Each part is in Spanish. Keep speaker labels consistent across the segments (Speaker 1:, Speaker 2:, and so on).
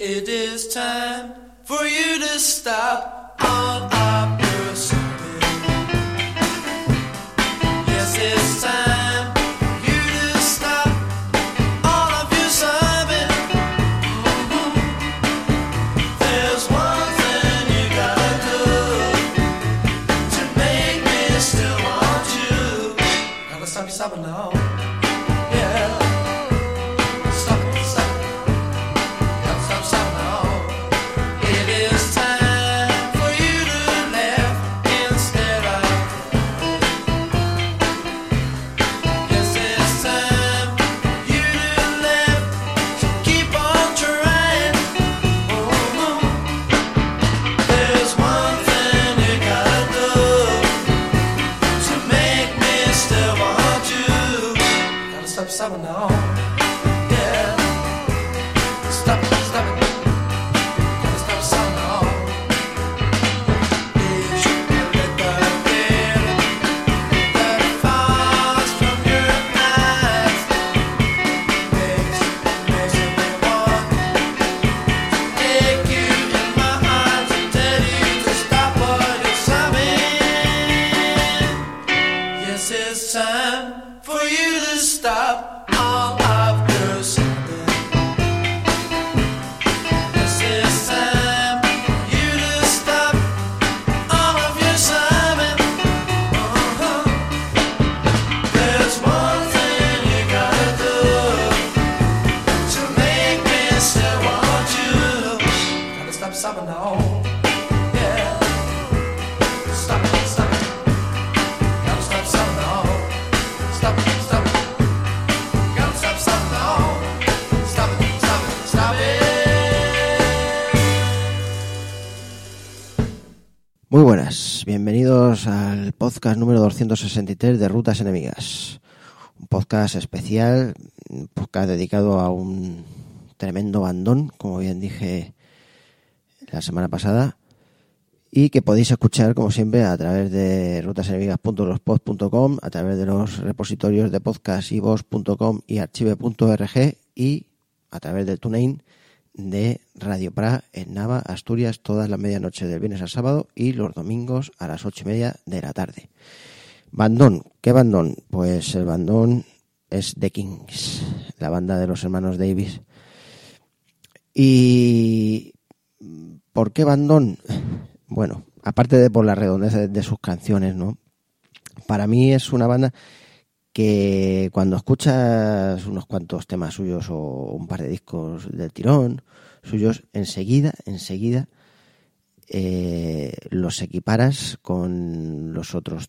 Speaker 1: It is time for you to stop all of your sobbing. Yes, it's time for you to stop all of your sobbing. There's one thing you gotta do to make me still want you. Gotta stop your sobbing now. Yeah. Stop it now, yeah. Stop it, stop it. Gotta stop sobbing now. Did you let the tear that falls from your eyes makes me want to take you in my arms and tell you to stop all your sobbing. Yes, it's time for you to stop.
Speaker 2: Muy buenas, bienvenidos al podcast número 263 de Rutas Enemigas. Un podcast especial, un podcast dedicado a un tremendo bandón, como bien dije la semana pasada, y que podéis escuchar, como siempre, a través de rutasenemigas.blogspot.com, a través de los repositorios de podcast iVoox.com y archive.org y a través de TuneIn de Radio Pra en Nava, Asturias, todas las medianoche del viernes al sábado y los domingos a las 8:30 de la tarde. Bandón, ¿qué bandón? Pues el bandón es The Kings, la banda de los hermanos Davis. ¿Y por qué bandón? Bueno, aparte de por la redondez de sus canciones, ¿no? Para mí es una banda que cuando escuchas unos cuantos temas suyos o un par de discos del tirón suyos, enseguida los equiparas con los otros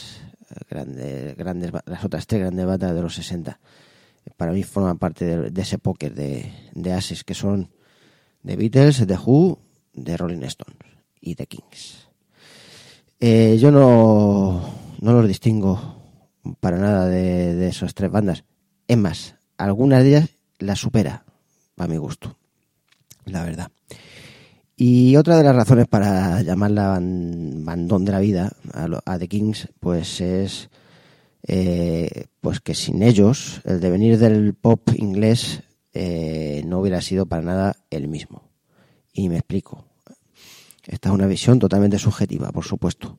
Speaker 2: las otras tres grandes bandas de los 60. Para mí forman parte de ese póker de ases que son The Beatles, The Who, The Rolling Stones y The Kings. Yo no los distingo para nada de esas tres bandas. Es más, algunas de ellas las supera, a mi gusto, la verdad. Y otra de las razones para llamarla bandón de la vida a The Kings, pues es pues que sin ellos el devenir del pop inglés no hubiera sido para nada el mismo. Y me explico. Esta es una visión totalmente subjetiva, por supuesto.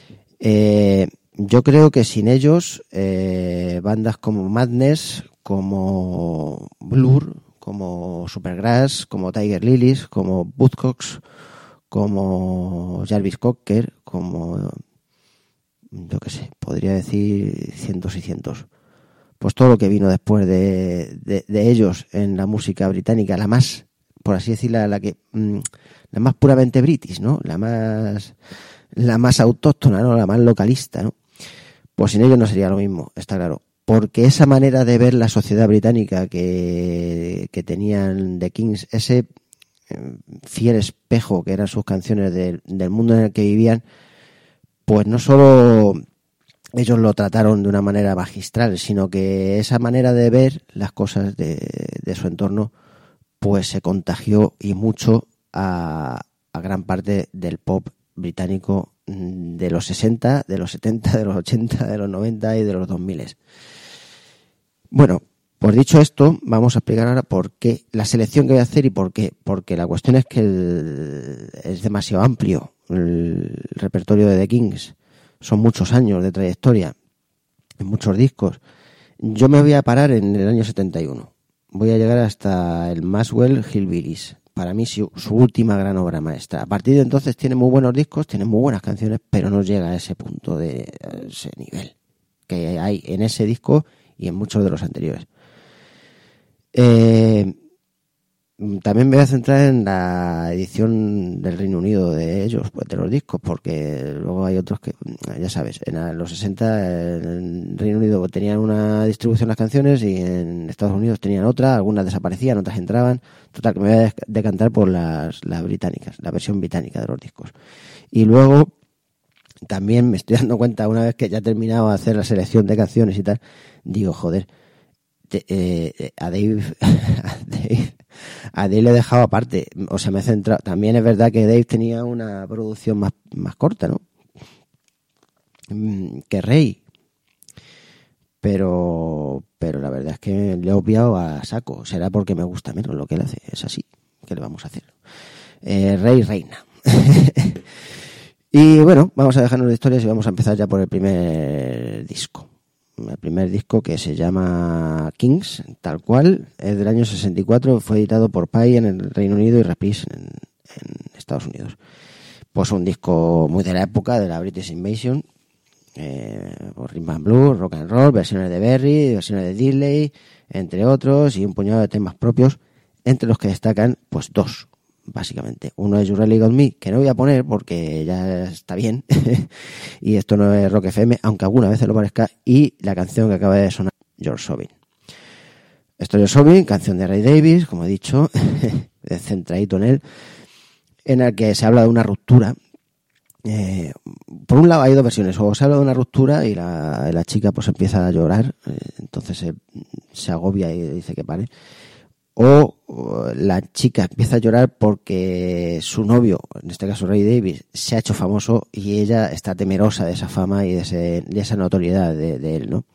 Speaker 2: Yo creo que sin ellos, bandas como Madness, como Blur, como Supergrass, como Tiger Lilies, como Buzzcocks, como Jarvis Cocker, como, yo qué sé, podría decir cientos y cientos. Pues todo lo que vino después de ellos en la música británica, la más, por así decirla, la más puramente british, ¿no? La más autóctona, ¿no? La más localista, ¿no? Pues sin ellos no sería lo mismo, está claro. Porque esa manera de ver la sociedad británica que tenían The Kings, ese fiel espejo que eran sus canciones del mundo en el que vivían, pues no solo ellos lo trataron de una manera magistral, sino que esa manera de ver las cosas de su entorno, pues se contagió y mucho a gran parte del pop británico de los 60, de los 70, de los 80, de los 90 y de los 2000. Bueno, Pues dicho esto, vamos a explicar ahora por qué, la selección que voy a hacer y por qué. Porque la cuestión es que es demasiado amplio el repertorio de The Kings. Son muchos años de trayectoria, en muchos discos. Yo me voy a parar en el año 71. Voy a llegar hasta el Maxwell Hillbillies. Para mí su última gran obra maestra. A partir de entonces tiene muy buenos discos, tiene muy buenas canciones, pero no llega a ese punto, a ese nivel que hay en ese disco y en muchos de los anteriores. También me voy a centrar en la edición del Reino Unido de ellos, pues de los discos, porque luego hay otros que, ya sabes, en los 60 en Reino Unido tenían una distribución las canciones y en Estados Unidos tenían otra, algunas desaparecían, otras entraban. Total, que me voy a decantar por las británicas, la versión británica de los discos. Y luego también me estoy dando cuenta, una vez que ya he terminado de hacer la selección de canciones y tal, digo, joder, a Dave le he dejado aparte, o sea, me he centrado. También es verdad que Dave tenía una producción más corta, ¿no? Que Ray, pero la verdad es que le he obviado a saco. Será porque me gusta menos lo que él hace, es así. ¿Qué le vamos a hacer? Ray reina. Y bueno, vamos a dejarnos de historias y vamos a empezar ya por el primer disco. El primer disco, que se llama Kings, tal cual, es del año 64, fue editado por Pye en el Reino Unido y Reprise en Estados Unidos. Pues un disco muy de la época de la British Invasion, rhythm and blues, rock and roll, versiones de Berry, versiones de Diddley, entre otros, y un puñado de temas propios, entre los que destacan pues dos, básicamente. Uno es You Really Got Me, que no voy a poner porque ya está bien, y esto no es Rock FM, aunque alguna vez lo parezca, y la canción que acaba de sonar, George Sobin. Esto es George Sobin, canción de Ray Davies, como he dicho, centradito en él, en el que se habla de una ruptura. Por un lado hay dos versiones, o se habla de una ruptura y la chica pues empieza a llorar, entonces se agobia y dice que pare, o la chica empieza a llorar porque su novio, en este caso Ray Davies, se ha hecho famoso y ella está temerosa de esa fama y de esa notoriedad de él, ¿no?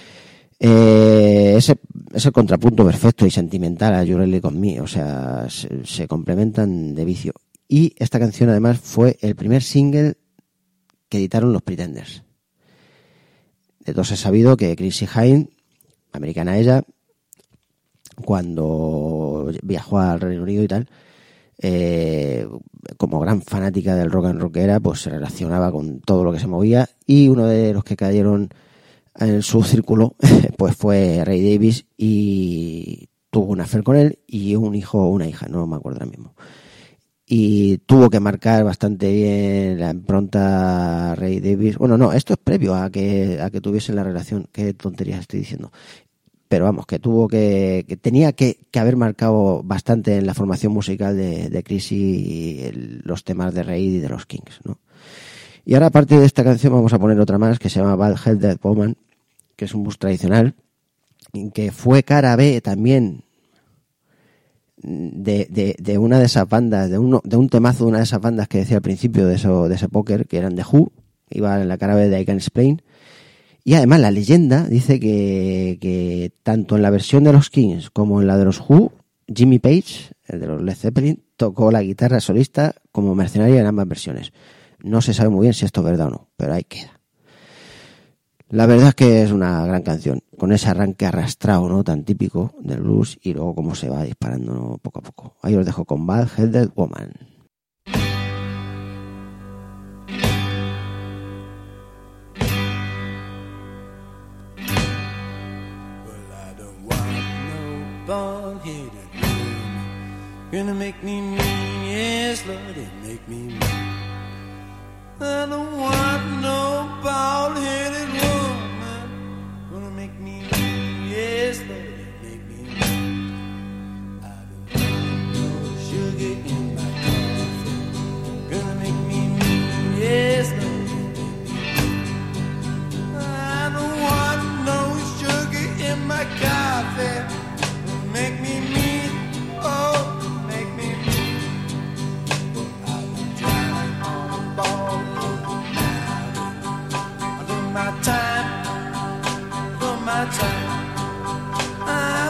Speaker 2: Es el contrapunto perfecto y sentimental a You Really Got Me, o sea, se complementan de vicio. Y esta canción además fue el primer single que editaron los Pretenders. De todos he sabido que Chrissie Hynde, americana ella, cuando viajó al Reino Unido y tal, como gran fanática del rock and rockera, pues se relacionaba con todo lo que se movía, y uno de los que cayeron en su círculo pues fue Ray Davies, y tuvo un affair con él y un hijo o una hija, no me acuerdo ahora mismo. Y tuvo que marcar bastante bien la impronta Ray Davies. Bueno, no, esto es previo a que tuviesen la relación. Qué tonterías estoy diciendo. Pero vamos, que tenía que haber marcado bastante en la formación musical de Chrissie y los temas de Ray y de los Kings, ¿no? Y ahora, aparte de esta canción, vamos a poner otra más que se llama Bald Headed Woman, que es un blues tradicional, que fue cara B también de una de esas bandas, de un temazo de una de esas bandas que decía al principio de ese póker, que eran The Who, iba en la cara B de I Can Explain. Y además la leyenda dice que tanto en la versión de los Kings como en la de los Who, Jimmy Page, el de los Led Zeppelin, tocó la guitarra solista como mercenario en ambas versiones. No se sabe muy bien si esto es verdad o no, pero ahí queda. La verdad es que es una gran canción, con ese arranque arrastrado, ¿no?, tan típico del blues, y luego cómo se va disparando, ¿no?, poco a poco. Ahí os dejo con Bald Headed Woman.
Speaker 1: Bald-headed woman, gonna make me mean, yes, Lord, it make me mean. I don't want no bald-headed woman, gonna make me mean, yes, Lord, it make me mean. I don't want no sugar in my coffee, gonna make me mean, yes, Lord, it make me mean. I don't want no sugar in my coffee. Make me mean, oh, make me mean. I've been trying on a ball now. I do my time, I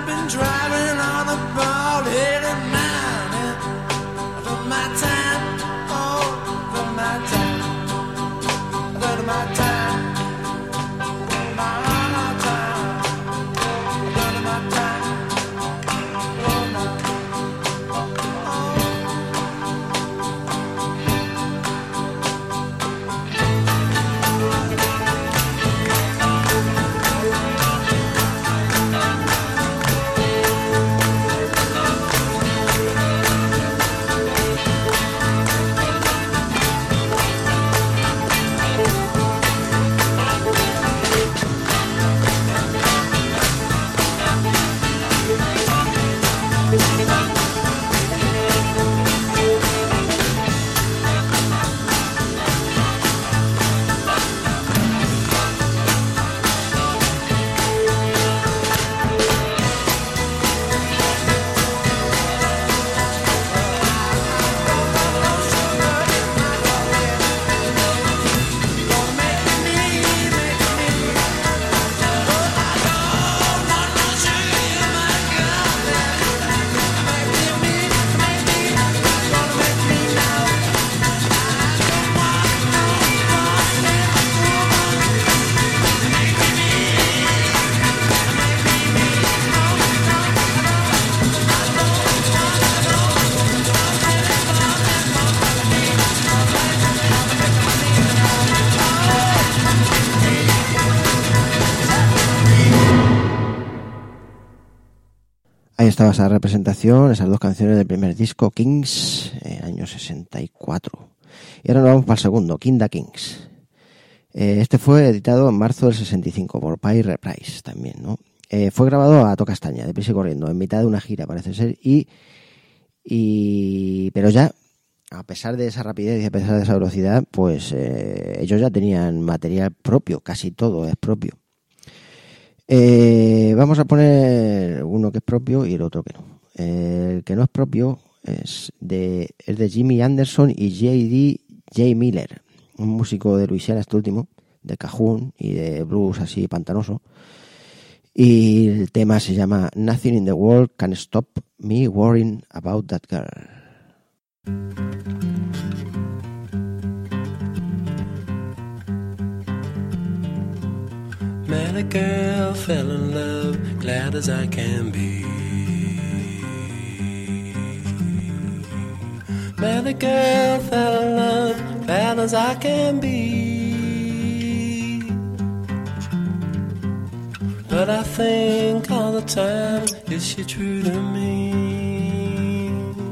Speaker 2: Ahí estaba esa representación, esas dos canciones del primer disco, Kings, año 64. Y ahora nos vamos para el segundo, King da Kings. Este fue editado en marzo del 65 por Pye Reprise también, ¿no? Fue grabado a toda castaña, deprisa y corriendo, en mitad de una gira parece ser, pero ya, a pesar de esa rapidez y a pesar de esa velocidad, pues ellos ya tenían material propio, casi todo es propio. Vamos a poner uno que es propio y el otro que no. El que no es propio es de Jimmy Anderson y J. Miller, un músico de Luisiana, este último, de cajún y de blues así pantanoso. Y el tema se llama Nothing in the World Can Stop Me Worrying About That Girl.
Speaker 3: Met a girl, fell in love, glad as I can be. Met a girl, fell in love, glad as I can be. But I think all the time, is she true to me?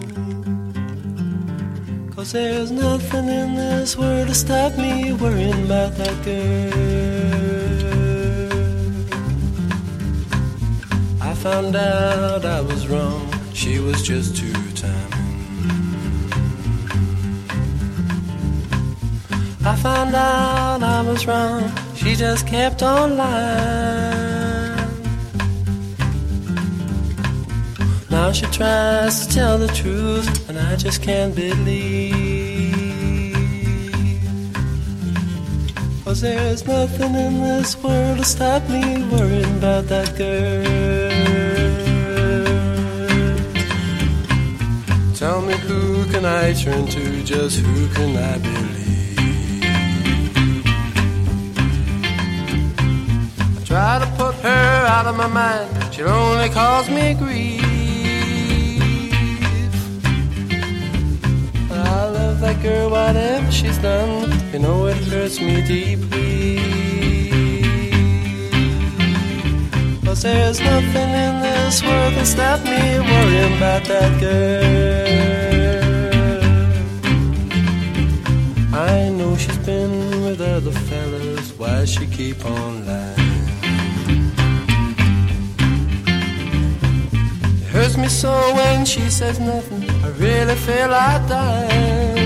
Speaker 3: 'Cause there's nothing in this world to stop me worrying about that girl. I found out I was wrong, she was just too timing. I found out I was wrong, she just kept on lying. Now she tries to tell the truth, and I just can't believe. 'Cause there's nothing in this world to stop me worrying about that girl. Tell me, who can I turn to, just who can I believe? I try to put her out of my mind, she'll only cause me grief. I love that girl, whatever she's done, you know it hurts me deeply. 'Cause there's nothing in this world that stop me worrying about that girl. I know she's been with other fellas, why she keep on lying? It hurts me so when she says nothing, I really feel like dying.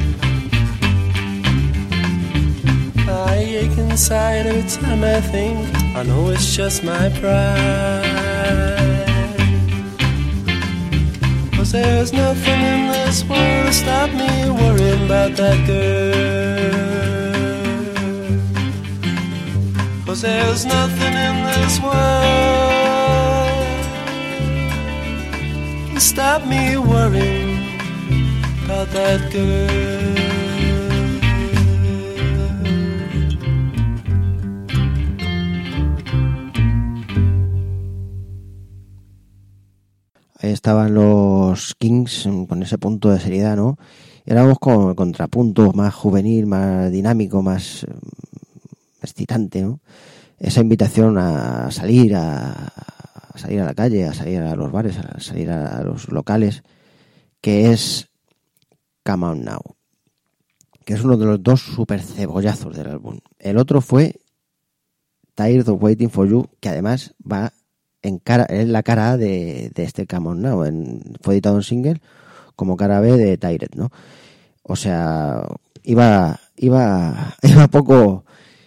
Speaker 3: I ache inside every time I think, I know it's just my pride. 'Cause there's nothing in this world to stop me worrying about that girl. 'Cause there's nothing in this world to stop me worrying about that girl.
Speaker 2: estaban los Kings con ese punto de seriedad, ¿no? Y ahora vamos con el contrapunto más juvenil, más dinámico, más excitante, ¿no? Esa invitación a salir a la calle, a salir a los bares, a salir a los locales, que es Come On Now, que es uno de los dos super cebollazos del álbum. El otro fue Tired of Waiting for You, que además va es la cara A de este Come On Now. Fue editado en single como cara B de Tired, ¿no? O sea, iba poco,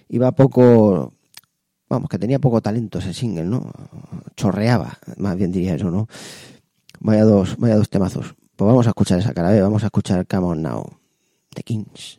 Speaker 2: vamos, que tenía poco talento ese single, ¿no? Chorreaba, más bien diría eso, ¿no? Vaya dos temazos. Pues vamos a escuchar esa cara B, vamos a escuchar Come On Now, The Kings.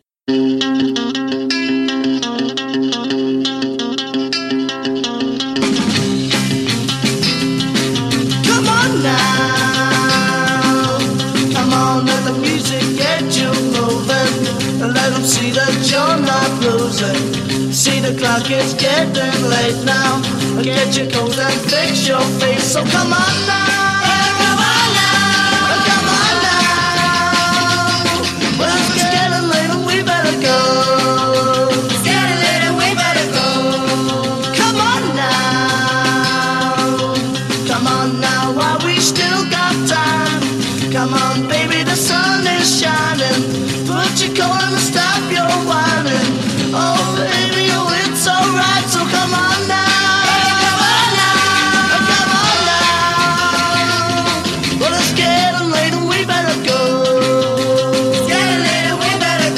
Speaker 1: Come on now, come on, let the music get you moving, and let them see that you're not losing. See the clock is getting late now, get your coat and fix your face, so come on now, come on now, come on now. Well, it's getting late and we better go. It's getting late and we better go. Come on now, come on now, while we still got time. Come on, baby, the sun is shining. Put your coat on and stop your whining. Oh, baby, oh, it's alright, so come on now. Come on now, come on now. Well, it's getting late and we better go. It's getting late and we better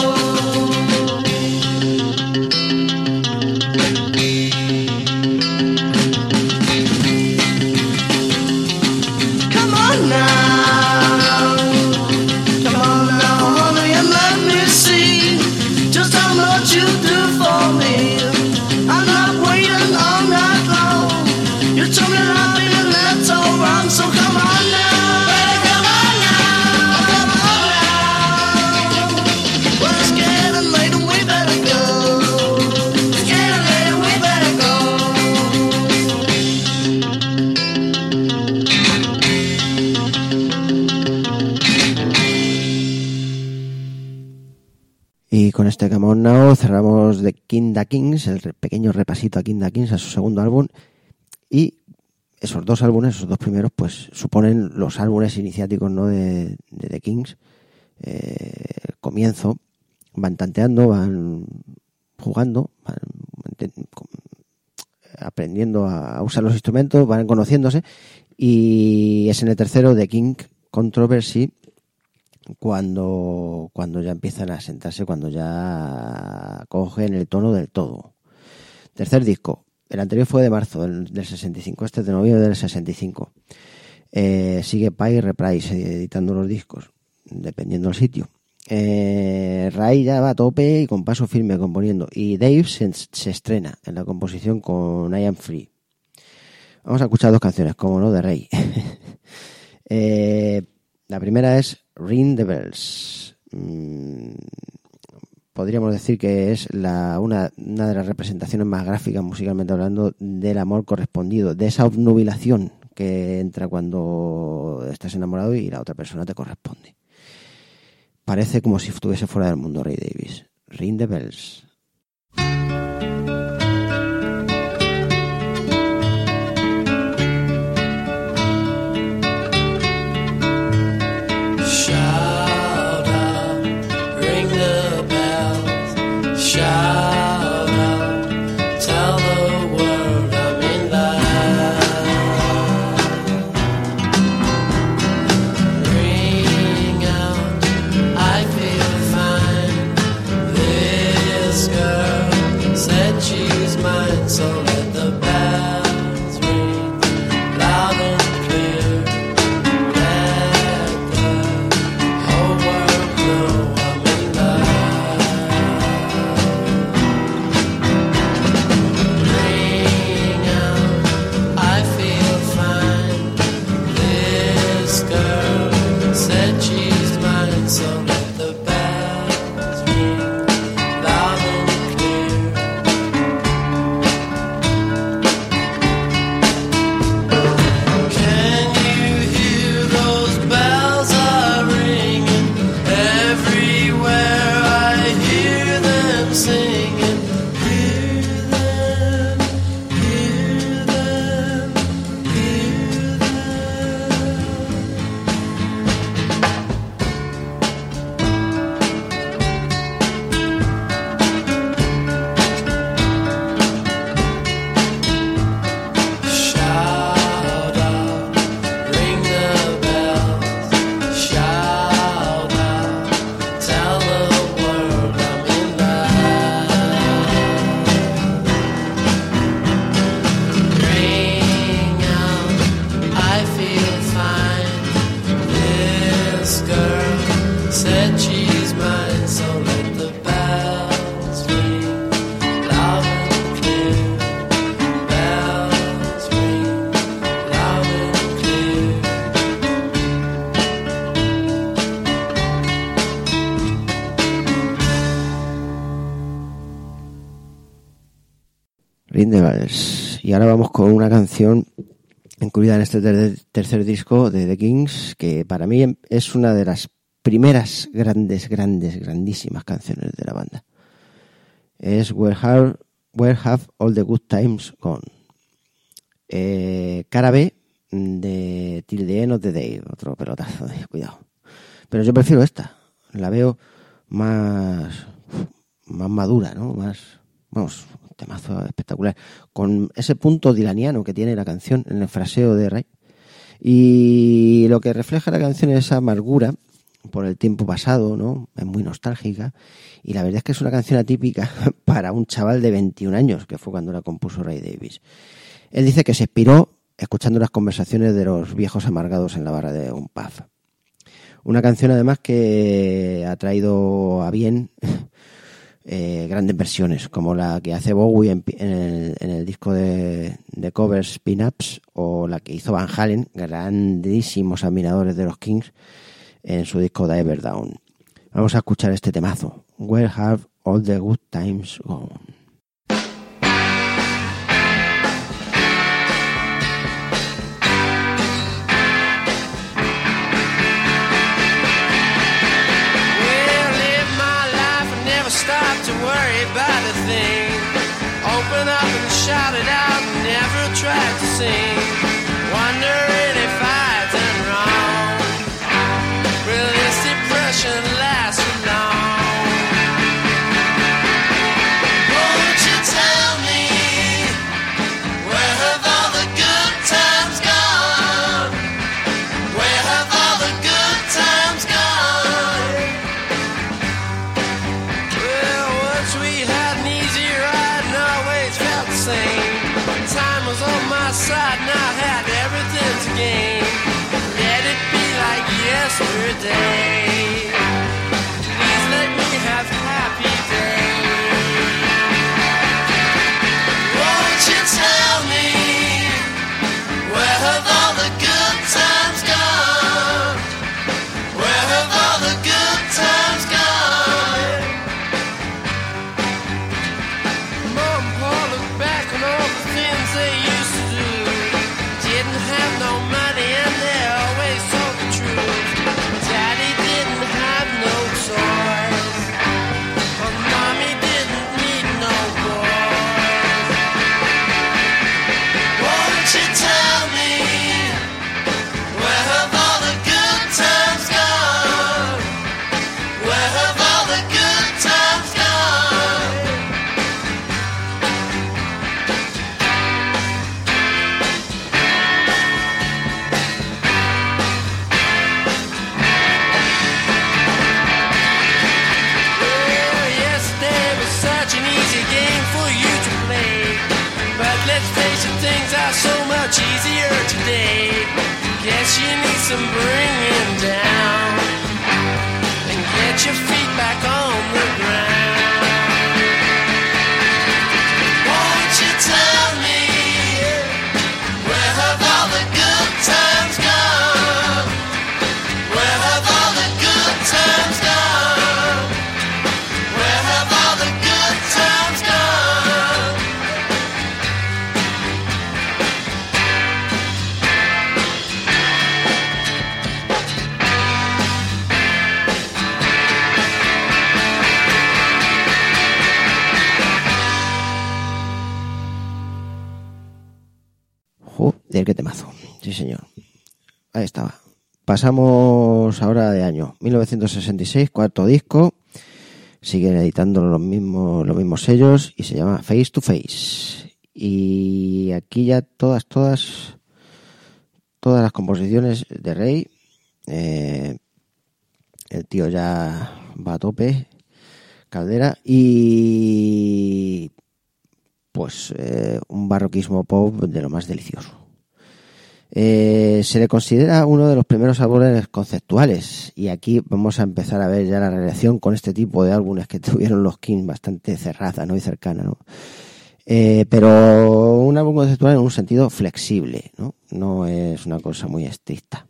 Speaker 1: go. Come on now, come on now, honey, and let me see just how much you do for me. I'm not waiting all night long. You told me that I've been and that's all wrong, so come on now. Come on now, come on now. Well, it's getting late and we better go. It's getting late and we better go.
Speaker 2: Y con este Come On Now cerramos The Kings, el pequeño repasito a The Kings, a su segundo álbum. Y esos dos álbumes, esos dos primeros, pues suponen los álbumes iniciáticos, ¿no?, de The Kings. Comienzo, van tanteando, van jugando, van aprendiendo a usar los instrumentos, van conociéndose. Y es en el tercero, The King Controversy, cuando ya empiezan a sentarse, cuando ya cogen el tono del todo. Tercer disco. El anterior fue de marzo del 65, este es de noviembre del 65. Sigue Pye Reprise editando los discos, dependiendo del sitio. Ray ya va a tope y con paso firme componiendo. Y Dave se estrena en la composición con I Am Free. Vamos a escuchar dos canciones, como no, de Ray. La primera es Ring the Bells. Podríamos decir que es una de las representaciones más gráficas, musicalmente hablando, del amor correspondido, de esa obnubilación que entra cuando estás enamorado y la otra persona te corresponde. Parece como si estuviese fuera del mundo Ray Davies. Ring the Bells.
Speaker 1: So let the bells ring loud and
Speaker 3: I'm singing. Hear them, hear them, hear them. Shout out, ring the bells. Shout out, tell the world I'm in love. Ring out, I feel fine. This girl said she's mine, so let the bells ring loud and clear. Bells ring loud and clear.
Speaker 2: Rindelbells. Y ahora vamos con una canción incluida en este tercer disco de The Kings, que para mí es una de las primeras grandísimas canciones de la banda. Es Where Have All the Good Times Gone. Cara B de Till the End of the Day, otro pelotazo, cuidado. Pero yo prefiero esta, la veo más madura, ¿no? Vamos, un temazo espectacular, con ese punto dilaniano que tiene la canción en el fraseo de Ray. Y lo que refleja la canción es esa amargura por el tiempo pasado, ¿no? Es muy nostálgica. Y la verdad es que es una canción atípica para un chaval de 21 años, que fue cuando la compuso Ray Davies. Él dice que se inspiró escuchando las conversaciones de los viejos amargados en la barra de un pub. Una canción además que ha traído a bien grandes versiones, como la que hace Bowie en el disco de covers Pin-Ups, o la que hizo Van Halen, grandísimos admiradores de los Kings, en su disco Diver Down. Vamos a escuchar este temazo, Where Have All the Good Times Gone.
Speaker 3: Stop to worry about a thing. Open up and shout it out. Never tried to sing. Wondering if I've done wrong. Will this depression last for long? Won't you tell me, where have all the good times gone? Where have all the good times gone? We had an easy ride and always felt the same. Time was on my side and I had everything to gain. Let it be like yesterday. Please let me have happy days. Won't you tell me, where have all the good times gone? Where have all the good times gone? They used to do. Didn't have no money and they always told the truth. Daddy didn't have no toys, and mommy didn't need no boys. Won't you tell me, where have all the good times gone? Where have all the good times gone? Things are so much easier today. Guess you need some bringing down and get your feet back on the ground. Won't you tell me, where have all the good times gone? Where have all the good times gone? Where have all the good times gone?
Speaker 2: Del que temazo. Sí, señor. Ahí estaba. Pasamos ahora de año. 1966, cuarto disco. Siguen editando los mismos sellos y se llama Face to Face. Y aquí ya todas las composiciones de Ray. El tío ya va a tope, Caldera, y pues un barroquismo pop de lo más delicioso. Se le considera uno de los primeros álbumes conceptuales, y aquí vamos a empezar a ver ya la relación con este tipo de álbumes que tuvieron los Kings bastante cerrada, ¿no? Y cercana, ¿no? Pero un álbum conceptual en un sentido flexible, ¿no? No es una cosa muy estricta.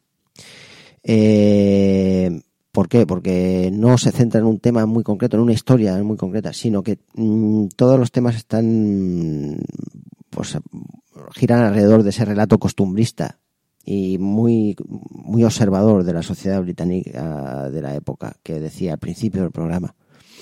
Speaker 2: ¿Por qué? Porque no se centra en un tema muy concreto, en una historia muy concreta, sino que todos los temas están, pues, giran alrededor de ese relato costumbrista y muy observador de la sociedad británica de la época, que decía al principio del programa.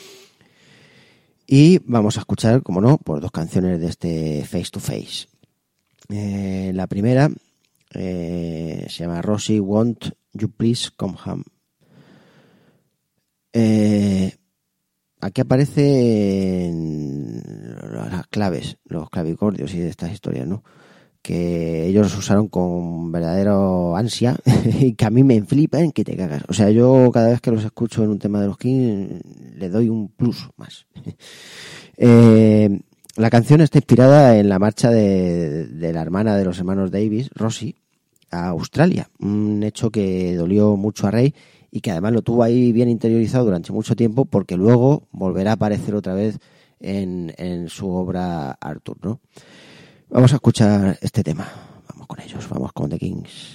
Speaker 2: Y vamos a escuchar, como no, pues 2 canciones de este Face to Face. La primera se llama Rosie, Won't You Please Come Home. Aquí aparecen las claves, los clavicordios y de estas historias, ¿no? Que ellos usaron con verdadero ansia y que a mí me flipan que te cagas. O sea, yo cada vez que los escucho en un tema de los Kings le doy un plus más. La canción está inspirada en la marcha de la hermana de los hermanos Davis, Rosie, a Australia. Un hecho que dolió mucho a Ray y que además lo tuvo ahí bien interiorizado durante mucho tiempo, porque luego volverá a aparecer otra vez en su obra Arthur, ¿no? Vamos a escuchar este tema. Vamos con ellos, vamos con The Kings.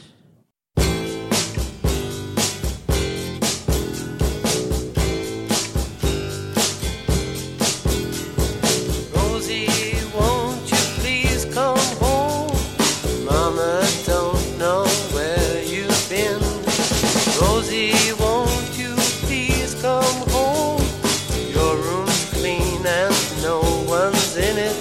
Speaker 3: Rosie, won't you please come home? Mama don't know where you've been. Rosie, won't you please come home? Your room's clean and no one's in it.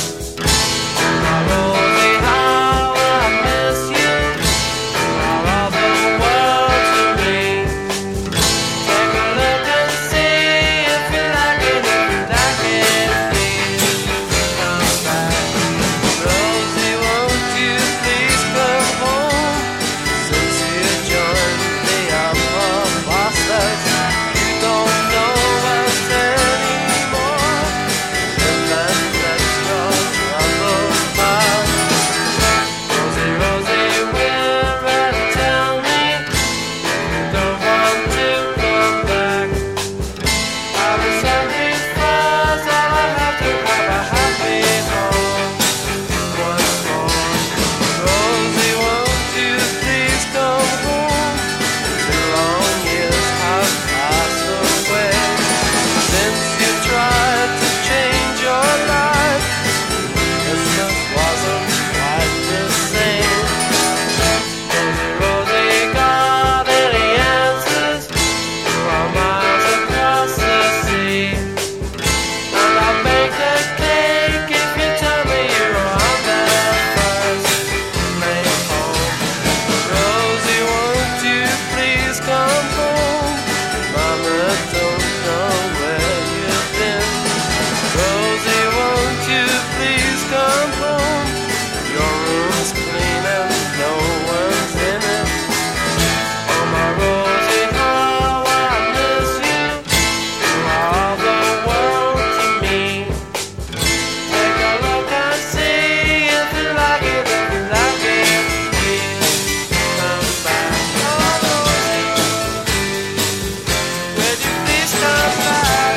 Speaker 3: Rosie, how I miss you. You're all the world to me. Take a look and see if you like it, if you like it, please come back. Rosie, won't you please come home? Since you joined the upper bosses, you don't know us anymore. And that's your trouble, heart. Rosie, Rosie, will you tell me you don't want to come back? I'll be something first, I'll have to have a happy home once more. Rosie, won't you please come home? 2 long years have passed away since you tried to change your life. Christmas wasn't quite the same. Rosie, Rosie, got any answers? You are miles across the sea. And I'll bake a cake if you tell me you're on that first plane home. Rosie, won't you please come home? Mama don't know where you've been. Rosie, won't you please come home? Your room's clean and no one's in it. Oh my Rosie, how I miss you. You are all the world to me. Take a look and see if you like it, if you like it, please come back. Oh Rosie, would you please come back?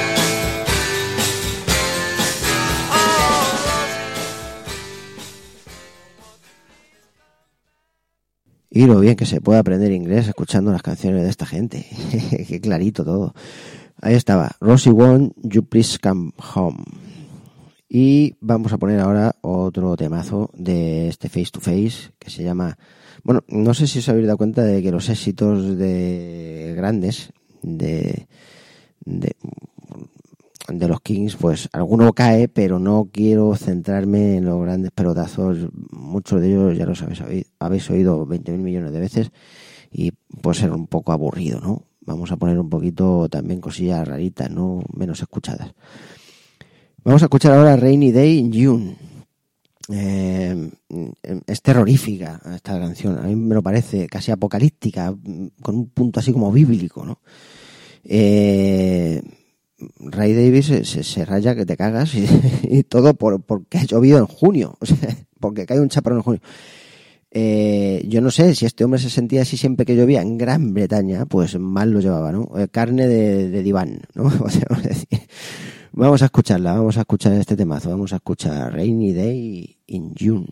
Speaker 3: Oh Rosie.
Speaker 2: Y lo bien que se puede aprender inglés escuchando las canciones de esta gente. Qué clarito todo. Ahí estaba. Rosie, won't you please come home. Y vamos a poner ahora otro temazo de este Face to Face que se llama... Bueno, no sé si os habéis dado cuenta de que los éxitos de grandes, de los Kings, pues alguno cae, pero no quiero centrarme en los grandes pelotazos. Muchos de ellos ya los habéis oído 20.000 millones de veces y puede ser un poco aburrido, ¿no? Vamos a poner un poquito también cosillas raritas, ¿no? Menos escuchadas. Vamos a escuchar ahora Rainy Day in June. Es terrorífica esta canción, a mí me lo parece casi apocalíptica, con un punto así como bíblico, ¿no? Ray Davis se raya que te cagas y todo porque ha llovido en junio, o sea, porque cae un chaparrón en junio. Yo no sé si este hombre se sentía así siempre que llovía en Gran Bretaña, pues mal lo llevaba, ¿no? Carne de diván, ¿no? O sea, vamos a escucharla, vamos a escuchar este temazo, vamos a escuchar Rainy Day in June.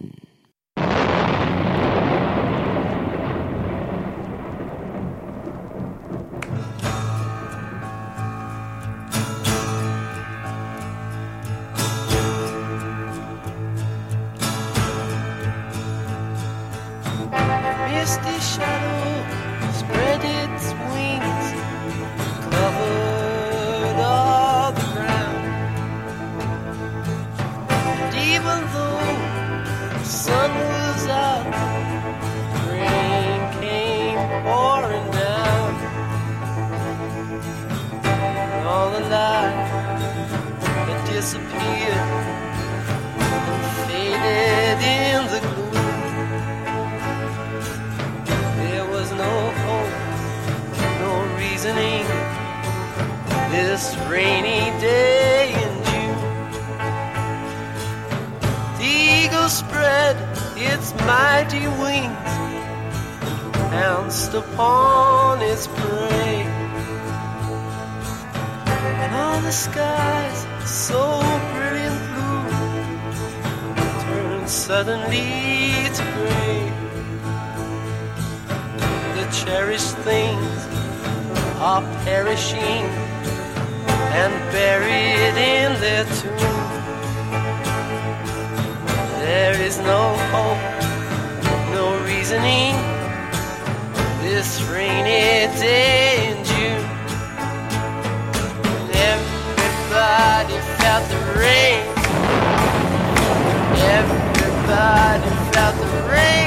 Speaker 3: Misty shadow spread its wings, covered all the ground. And even though the sun was out, rain came pouring down. And all the light had disappeared and faded in the gloom. No hope, no reasoning, this rainy day in June. The eagle spread its mighty wings and pounced upon its prey. And all the skies, so brilliant blue, turned suddenly to gray. Cherished things are perishing and buried in their tomb. There is no hope, no reasoning, this rainy day in June. And everybody felt the rain, everybody felt the rain.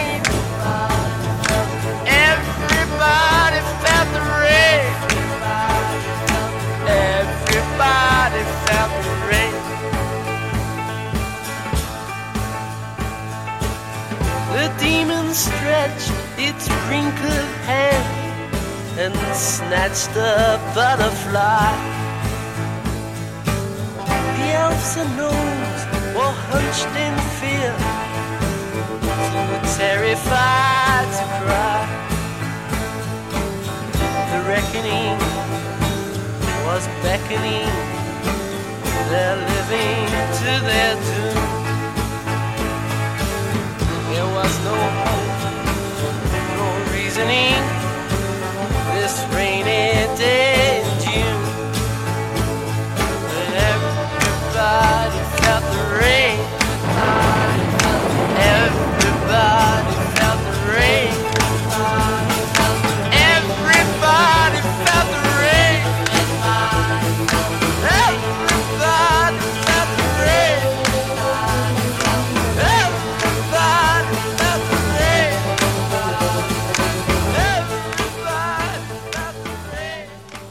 Speaker 3: Everybody felt the rain. Everybody felt the rain. The demon stretched its wrinkled hand and snatched a butterfly. The elves and gnomes were hunched in fear, too terrified to cry. The reckoning was beckoning, they're living to their doom. There was no hope, no reasoning, this rainy day in June. And everybody felt the rain, everybody felt the rain. Everybody felt the rain. Everybody felt the rain. Everybody felt the rain. Everybody felt the rain.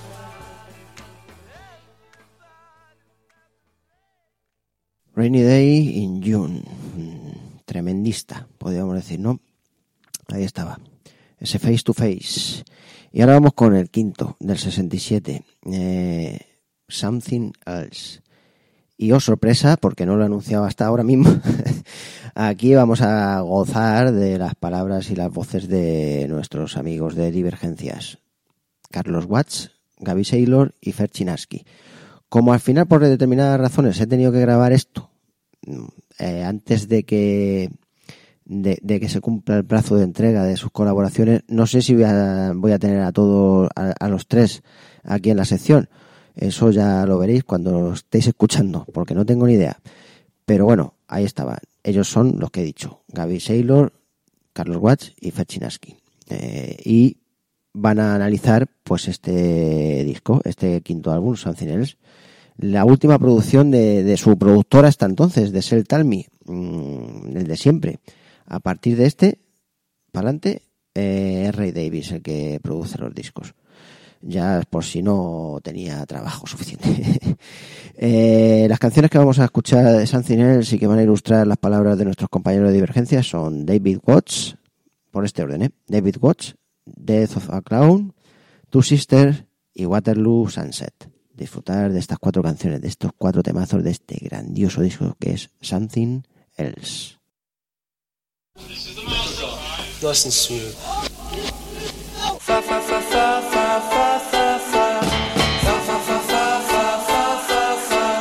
Speaker 2: Rainy Day in June. Tremendista, podríamos decir, ¿no? Ahí estaba. Ese Face to Face. Y ahora vamos con el quinto, del 67. Something Else. Y oh, sorpresa, porque no lo he anunciado hasta ahora mismo. Aquí vamos a gozar de las palabras y las voces de nuestros amigos de Divergencias. Carlos Watts, Gaby Saylor y Fer Chinaski. Como al final, por determinadas razones, he tenido que grabar esto antes de que se cumpla el plazo de entrega de sus colaboraciones, no sé si voy a tener a todos, a los tres aquí en la sección. Eso ya lo veréis cuando lo estéis escuchando, porque no tengo ni idea. Pero bueno, ahí estaban. Ellos son los que he dicho: Gaby Saylor, Carlos Watts y Fer Chinaski. Y van a analizar pues este disco, este quinto álbum, Something Else. la última producción de su productora hasta entonces, de Sell Talmy, el de siempre. A partir de este, para adelante, Ray Davies, el que produce los discos. Ya por si no tenía trabajo suficiente. Las canciones que vamos a escuchar de Something Else y que van a ilustrar las palabras de nuestros compañeros de Divergencia son David Watts, por este orden, David Watts, Death of a Clown, Two Sisters y Waterloo Sunset. Disfrutar de estas 4 canciones, de estos 4 temazos de este grandioso disco que es Something Else.
Speaker 3: Nice and smooth. Fa fa fa fa fa fa fa fa. Fa fa fa fa fa fa fa fa.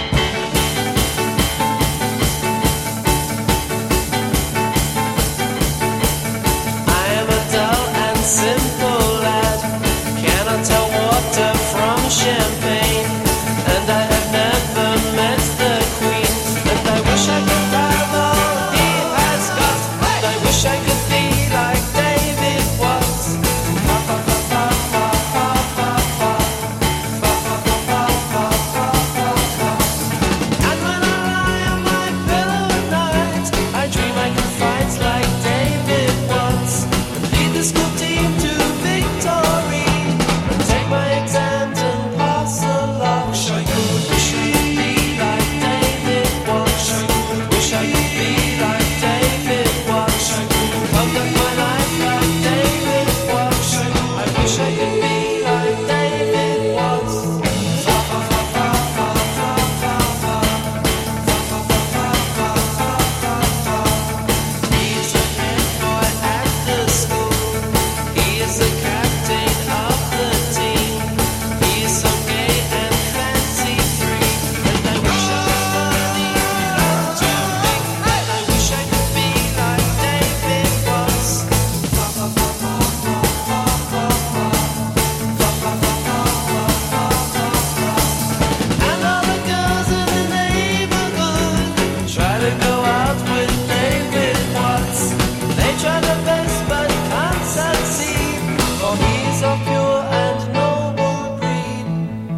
Speaker 3: I am a dull and simple lad. Cannot tell water from champagne, and I have never met the Queen. And I wish I could have all he has got. And I wish I could be like David Watts. Fa fa fa fa fa fa fa fa. Fa fa fa fa fa fa fa fa. And when I lie on my pillow at night, I dream I can fight like David Watts and lead the school team to victory and take my exams and pass along. Wish I could be like David Watts. Wish I could be like David Watts. Come up my life like David Watts. I wish I could be like David Watts. Fa fa fa fa fa fa fa fa. Fa fa fa fa fa fa fa fa. He's a head boy at the school. He is the captain of the team. He is so gay and fancy free. And I wish I was funny and too big. And I wish I could be like David Watts. Fa fa fa fa fa fa fa fa. Fa fa fa fa fa fa fa fa. And all the girls in the neighborhood try to go out with David Watts. They try their best but can't succeed, for he's of pure and noble breed.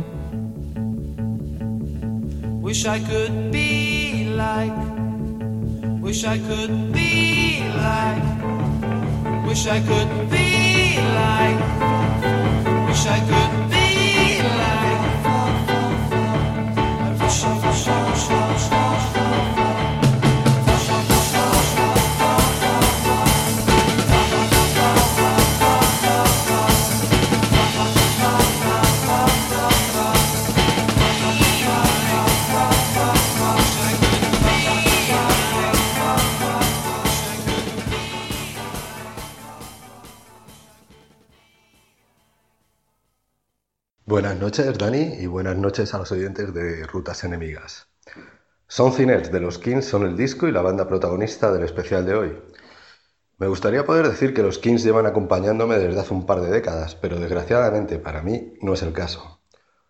Speaker 3: Wish I could be like, wish I could be like, wish I could be like, wish I could be like. I wish I wish I wish I wish I wish
Speaker 4: Buenas noches, Dani, y buenas noches a los oyentes de Rutas Enemigas. Something Else de los Kings son el disco y la banda protagonista del especial de hoy. Me gustaría poder decir que los Kings llevan acompañándome desde hace un par de décadas, pero desgraciadamente para mí no es el caso.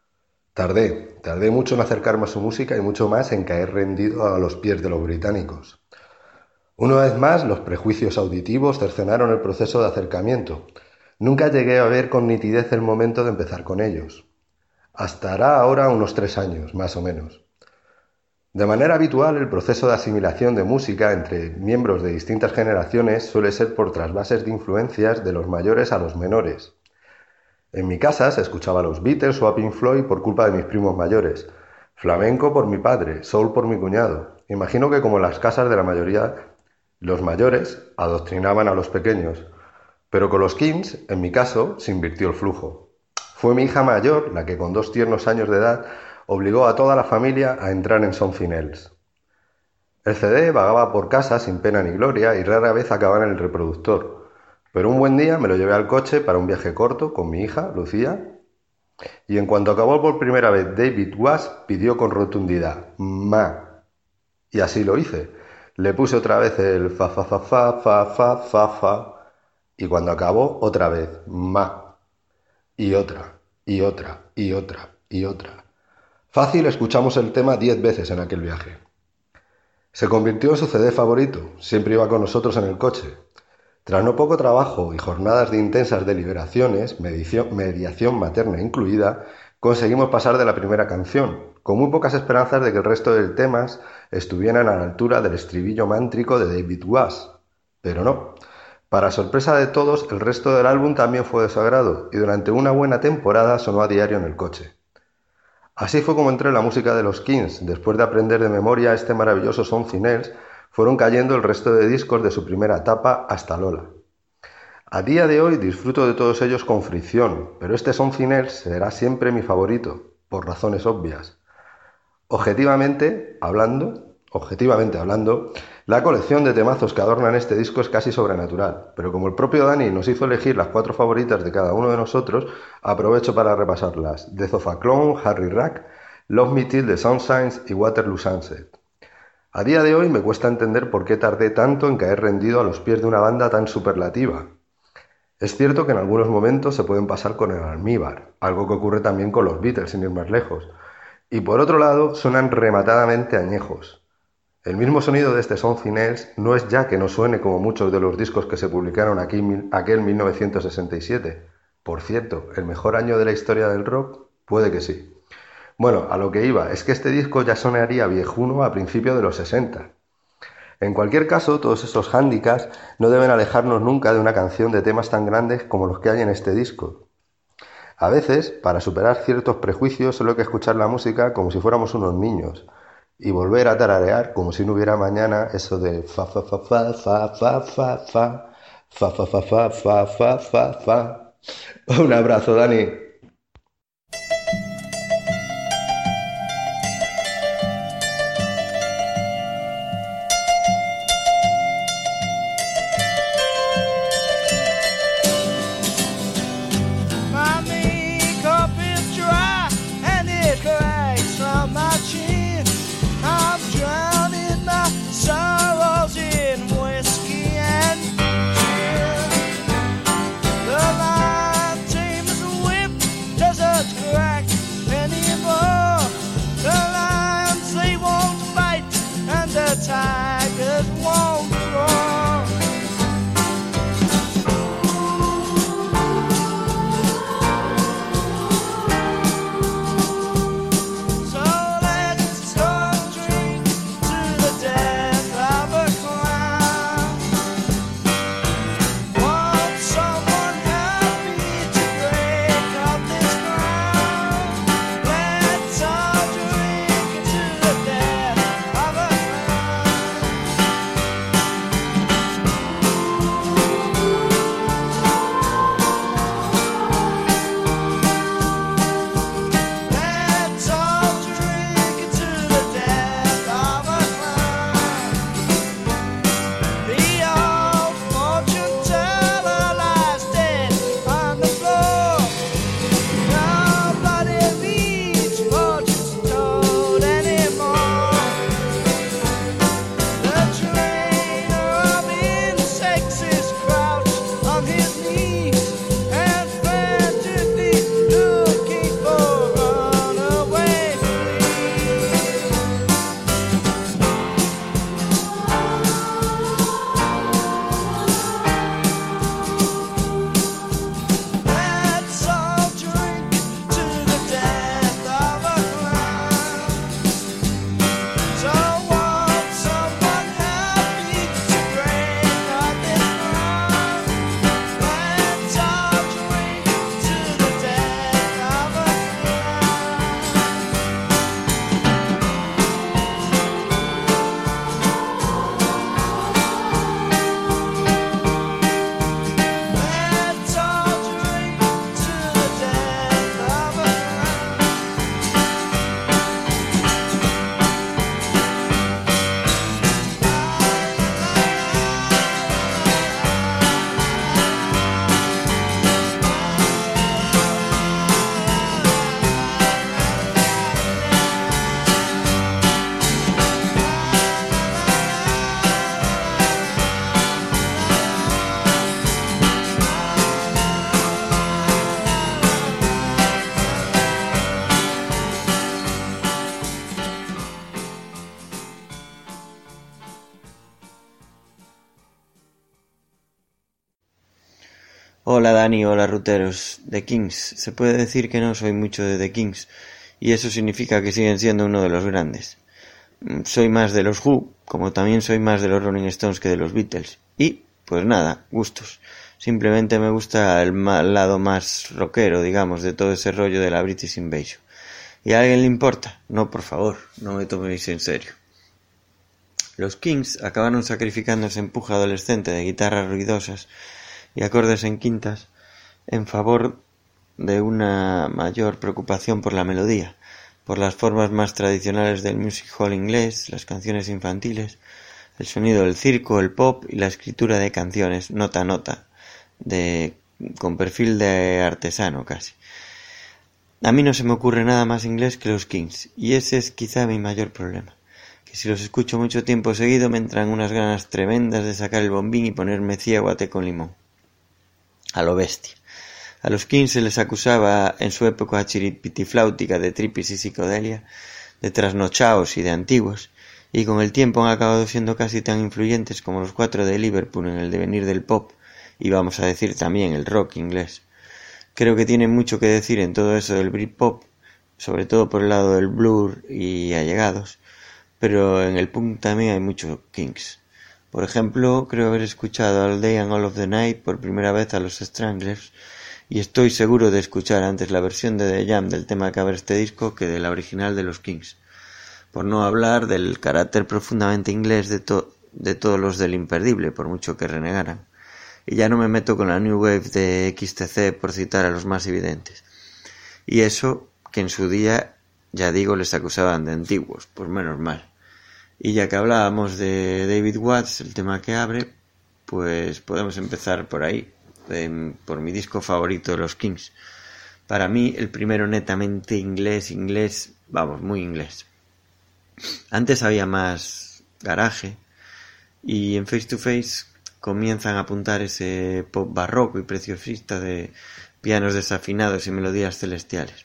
Speaker 4: Tardé mucho en acercarme a su música y mucho más en caer rendido a los pies de los británicos. Una vez más, los prejuicios auditivos cercenaron el proceso de acercamiento. Nunca llegué a ver con nitidez el momento de empezar con ellos. Hasta hará ahora unos 3 años, más o menos. De manera habitual, el proceso de asimilación de música entre miembros de distintas generaciones suele ser por trasvases de influencias de los mayores a los menores. En mi casa se escuchaba a los Beatles o a Pink Floyd por culpa de mis primos mayores, flamenco por mi padre, soul por mi cuñado. Imagino que como en las casas de la mayoría, los mayores adoctrinaban a los pequeños. Pero con los Kings, en mi caso, se invirtió el flujo. Fue mi hija mayor la que con 2 tiernos años de edad obligó a toda la familia a entrar en Something Else. El CD vagaba por casa sin pena ni gloria y rara vez acababa en el reproductor. Pero un buen día me lo llevé al coche para un viaje corto con mi hija, Lucía, y en cuanto acabó por primera vez David Watts, pidió con rotundidad «Ma». Y así lo hice. Le puse otra vez el fa fa fa fa fa fa fa fa. Y cuando acabó, otra vez, ma. Y otra, y otra, y otra, y otra. Fácil, escuchamos el tema 10 veces en aquel viaje. Se convirtió en su CD favorito, siempre iba con nosotros en el coche. Tras no poco trabajo y jornadas de intensas deliberaciones, mediación materna incluida, conseguimos pasar de la primera canción, con muy pocas esperanzas de que el resto de temas estuvieran a la altura del estribillo mántrico de David Was. Pero no. Para sorpresa de todos, el resto del álbum también fue de su agrado, y durante una buena temporada sonó a diario en el coche. Así fue como entré en la música de los Kings. Después de aprender de memoria este maravilloso Something Else, fueron cayendo el resto de discos de su primera etapa hasta Lola. A día de hoy disfruto de todos ellos con fricción, pero este Something Else será siempre mi favorito, por razones obvias. Objetivamente hablando, la colección de temazos que adornan este disco es casi sobrenatural, pero como el propio Dani nos hizo elegir las 4 favoritas de cada uno de nosotros, aprovecho para repasarlas: Death of a Clone, Harry Rack, Love Me Till the Sun Shines y Waterloo Sunset. A día de hoy me cuesta entender por qué tardé tanto en caer rendido a los pies de una banda tan superlativa. Es cierto que en algunos momentos se pueden pasar con el almíbar, algo que ocurre también con los Beatles sin ir más lejos, y por otro lado suenan rematadamente añejos. El mismo sonido de este Something Else no es ya que no suene como muchos de los discos que se publicaron aquel 1967. Por cierto, ¿el mejor año de la historia del rock? Puede que sí. Bueno, a lo que iba, es que este disco ya sonaría viejuno a principios de los 60. En cualquier caso, todos esos hándicaps no deben alejarnos nunca de una canción de temas tan grandes como los que hay en este disco. A veces, para superar ciertos prejuicios, solo hay que escuchar la música como si fuéramos unos niños y volver a tararear como si no hubiera mañana eso de fa fa fa fa fa fa fa fa fa fa fa fa fa fa fa fa. Un abrazo, Dani.
Speaker 3: My makeup is dry and it cracks from my chin. I'm drowning my sorrows in whiskey and gin. The line tamer's whip doesn't crack anymore. The lions, they won't fight and the tigers won't roar. So let's go drink to the death of a clown. Want someone happy to break up this ground. Let's all drink to the death of a clown. Let's all drink to the death of a clown. The old fortune teller lies dead on the floor. Nobody reads fortunes told anymore. The trainer of insects is crouched on his knees and frantically looking for runaway fleas. Let's all drink to the death of a clown. So want someone happy to break up this ground. Let's all drink to the death of a Let's all drink to the death of a
Speaker 5: Hola Dani, hola ruteros. The Kings. Se puede decir que no soy mucho de The Kings. y eso significa que siguen siendo uno de los grandes. Soy más de los Who, como también soy más de los Rolling Stones que de los Beatles. Y, pues nada, gustos. Simplemente me gusta el lado más rockero, digamos, de todo ese rollo de la British Invasion. ¿Y a alguien le importa? No, por favor, no me toméis en serio. Los Kings acabaron sacrificando ese empuje adolescente de guitarras ruidosas y acordes en quintas en favor de una mayor preocupación por la melodía, por las formas más tradicionales del music hall inglés, las canciones infantiles, el sonido del circo, el pop y la escritura de canciones nota a nota, con perfil de artesano casi. A mí no se me ocurre nada más inglés que los Kings, y ese es quizá mi mayor problema, que si los escucho mucho tiempo seguido me entran unas ganas tremendas de sacar el bombín y ponerme ciego a té con limón. A lo bestia. A los Kings se les acusaba en su época chiripitifláutica de tripis y psicodelia, de trasnochaos y de antiguos, y con el tiempo han acabado siendo casi tan influyentes como los Cuatro de Liverpool en el devenir del pop, y vamos a decir también el rock inglés. Creo que tienen mucho que decir en todo eso del Britpop, sobre todo por el lado del Blur y allegados, pero en el punk también hay muchos Kings. Por ejemplo, creo haber escuchado All Day and All of the Night por primera vez a los Stranglers, y estoy seguro de escuchar antes la versión de The Jam del tema que abre este disco que de la original de los Kings. Por no hablar del carácter profundamente inglés de todos los del Imperdible, por mucho que renegaran. Y ya no me meto con la New Wave de XTC por citar a los más evidentes. Y eso, que en su día, ya digo, les acusaban de antiguos, pues menos mal. Y ya que hablábamos de David Watts, el tema que abre, pues podemos empezar por ahí, por mi disco favorito de los Kings. Para mí, el primero netamente inglés, vamos, muy inglés. Antes había más garaje, y en Face to Face comienzan a apuntar ese pop barroco y preciosista de pianos desafinados y melodías celestiales.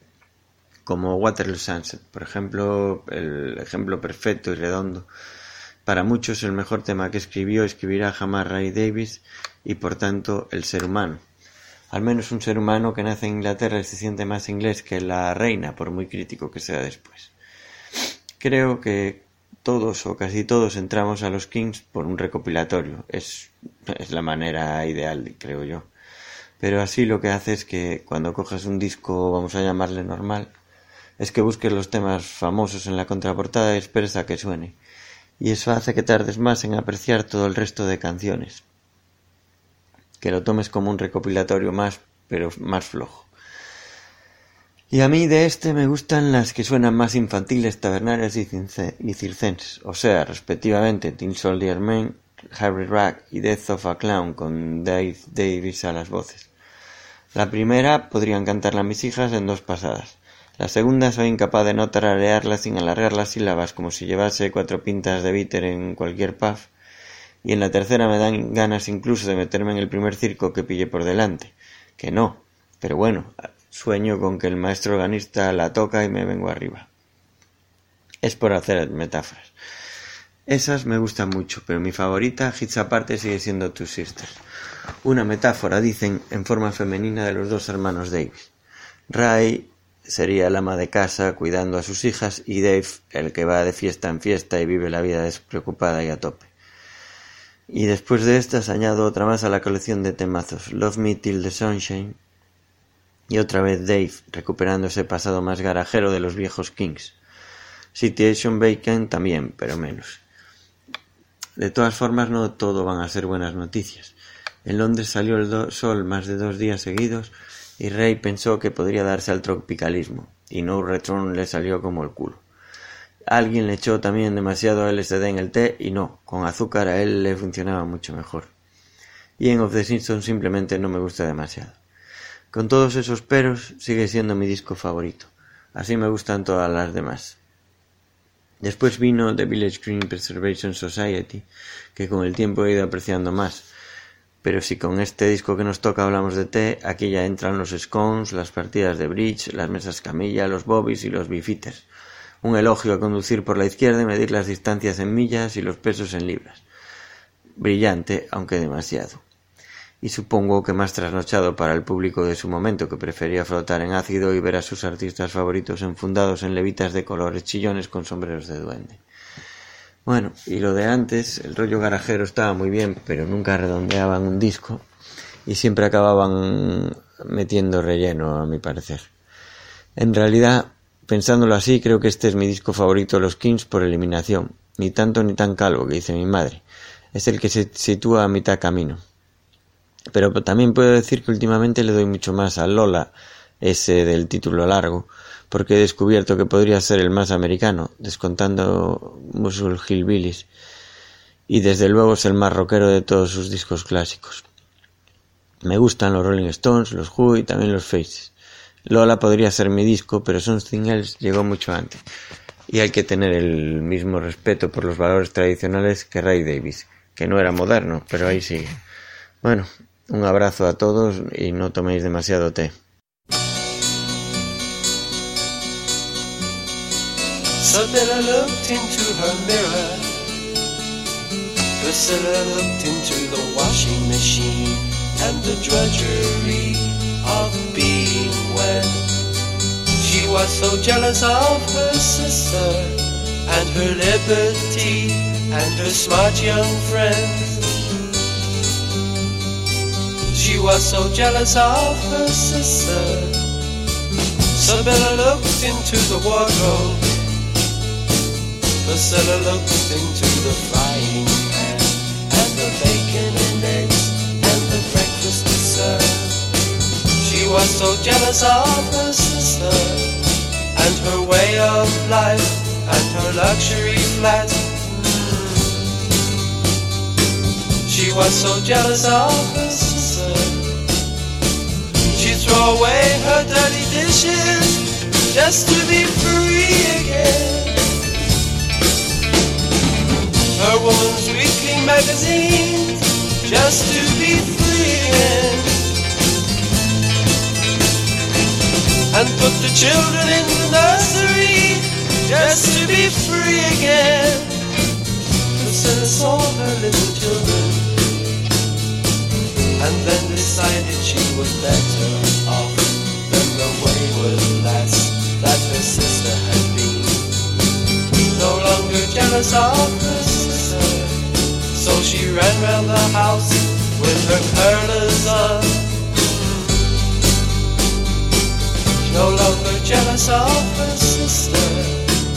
Speaker 5: Como Waterloo Sunset, por ejemplo, el ejemplo perfecto y redondo. Para muchos el mejor tema que escribirá jamás Ray Davies y por tanto el ser humano. Al menos un ser humano que nace en Inglaterra y se siente más inglés que la reina, por muy crítico que sea después. Creo que todos o casi todos entramos a los Kings por un recopilatorio. Es la manera ideal, creo yo. Pero así lo que hace es que cuando cojas un disco, vamos a llamarle normal, es que busques los temas famosos en la contraportada y esperes a que suene. Y eso hace que tardes más en apreciar todo el resto de canciones. Que lo tomes como un recopilatorio más, pero más flojo. Y a mí de este me gustan las que suenan más infantiles, tabernarias y circenses, o sea, respectivamente Tin Soldier Man, Harry Rag y Death of a Clown con Dave Davies a las voces. La primera podrían cantarla mis hijas en 2 pasadas. La segunda soy incapaz de no tararearla sin alargar las sílabas como si llevase 4 pintas de bitter en cualquier pub. Y en la tercera me dan ganas incluso de meterme en el primer circo que pille por delante. Que no, pero bueno, sueño con que el maestro organista la toca y me vengo arriba. Es por hacer metáforas. Esas me gustan mucho, pero mi favorita, hits aparte, sigue siendo Two Sisters. Una metáfora, dicen, en forma femenina de los 2 hermanos Davis. Ray sería el ama de casa cuidando a sus hijas y Dave el que va de fiesta en fiesta y vive la vida despreocupada y a tope. Y después de estas añado otra más a la colección de temazos, Love Me Till the Sunshine, y otra vez Dave recuperando ese pasado más garajero de los viejos Kings. Situation Vacant también, pero menos. De todas formas, no todo van a ser buenas noticias. En Londres salió el sol más de 2 días seguidos y Ray pensó que podría darse al tropicalismo, y No Return le salió como el culo. Alguien le echó también demasiado LSD en el té y no, con azúcar a él le funcionaba mucho mejor. Y en Of the Simpsons simplemente no me gusta demasiado. Con todos esos peros, sigue siendo mi disco favorito. Así me gustan todas las demás. Después vino The Village Green Preservation Society, que con el tiempo he ido apreciando más. Pero si con este disco que nos toca hablamos de té, aquí ya entran los scones, las partidas de bridge, las mesas camilla, los bobbies y los beefeaters. Un elogio a conducir por la izquierda y medir las distancias en millas y los pesos en libras. Brillante, aunque demasiado. y supongo que más trasnochado para el público de su momento, que prefería flotar en ácido y ver a sus artistas favoritos enfundados en levitas de colores chillones con sombreros de duende. Bueno, y lo de antes, el rollo garajero estaba muy bien, pero nunca redondeaban un disco y siempre acababan metiendo relleno, a mi parecer. En realidad, pensándolo así, creo que este es mi disco favorito de los Kings por eliminación, ni tanto ni tan calvo, que dice mi madre. Es el que se sitúa a mitad camino. Pero también puedo decir que últimamente le doy mucho más a Lola, ese del título largo, porque he descubierto que podría ser el más americano, descontando Muscle Hillbillies, y desde luego es el más rockero de todos sus discos clásicos. Me gustan los Rolling Stones, los Who y también los Faces. Lola podría ser mi disco, pero Something Else llegó mucho antes, y hay que tener el mismo respeto por los valores tradicionales que Ray Davies, que no era moderno, pero ahí sigue. Bueno, un abrazo a todos y no toméis demasiado té.
Speaker 3: Isabella looked into her mirror. Priscilla looked into the washing machine and the drudgery of being wed. She was so jealous of her sister and her liberty and her smart young friends. She was so jealous of her sister. Isabella looked into the wardrobe. Priscilla looked into the frying pan and the bacon and eggs and the breakfast dessert. She was so jealous of her sister and her way of life and her luxury flat. She was so jealous of her sister. She'd throw away her dirty dishes just to be free again. Her woman's weekly magazines just to be free again. And put the children in the nursery just to be free again. Priscilla saw her little children and then decided she was better off than the wayward lass that her sister had been. No longer jealous of her sister, so she ran round the house with her curlers on. No longer jealous of her sister.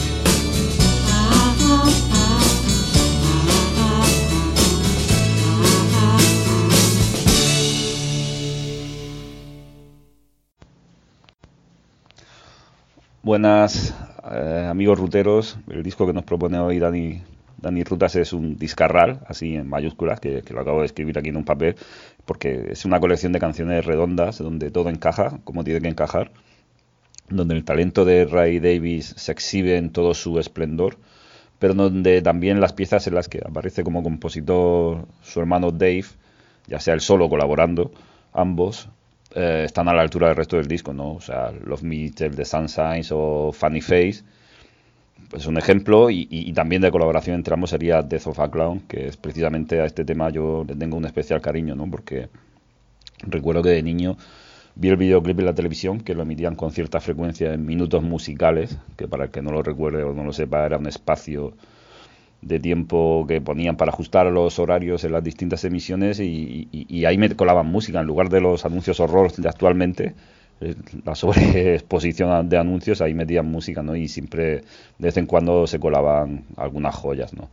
Speaker 6: Buenas, amigos ruteros. El disco que nos propone hoy Dani Rutas es un discarral, así en mayúsculas, que lo acabo de escribir aquí en un papel, porque es una colección de canciones redondas donde todo encaja como tiene que encajar, donde el talento de Ray Davies se exhibe en todo su esplendor, pero donde también las piezas en las que aparece como compositor su hermano Dave, ya sea él solo colaborando, ambos están a la altura del resto del disco, ¿no? O sea, Love Me Tell the Sunshine o Funny Face, pues un ejemplo, y también de colaboración entre ambos sería Death of a Clown, que es precisamente a este tema yo le tengo un especial cariño, ¿no? Porque recuerdo que de niño vi el videoclip en la televisión, que lo emitían con cierta frecuencia en minutos musicales, que para el que no lo recuerde o no lo sepa era un espacio de tiempo que ponían para ajustar los horarios en las distintas emisiones, y ahí me colaban música en lugar de los anuncios horror de actualmente, la sobreexposición de anuncios, ahí metían música, ¿no? Y siempre de vez en cuando se colaban algunas joyas, ¿no?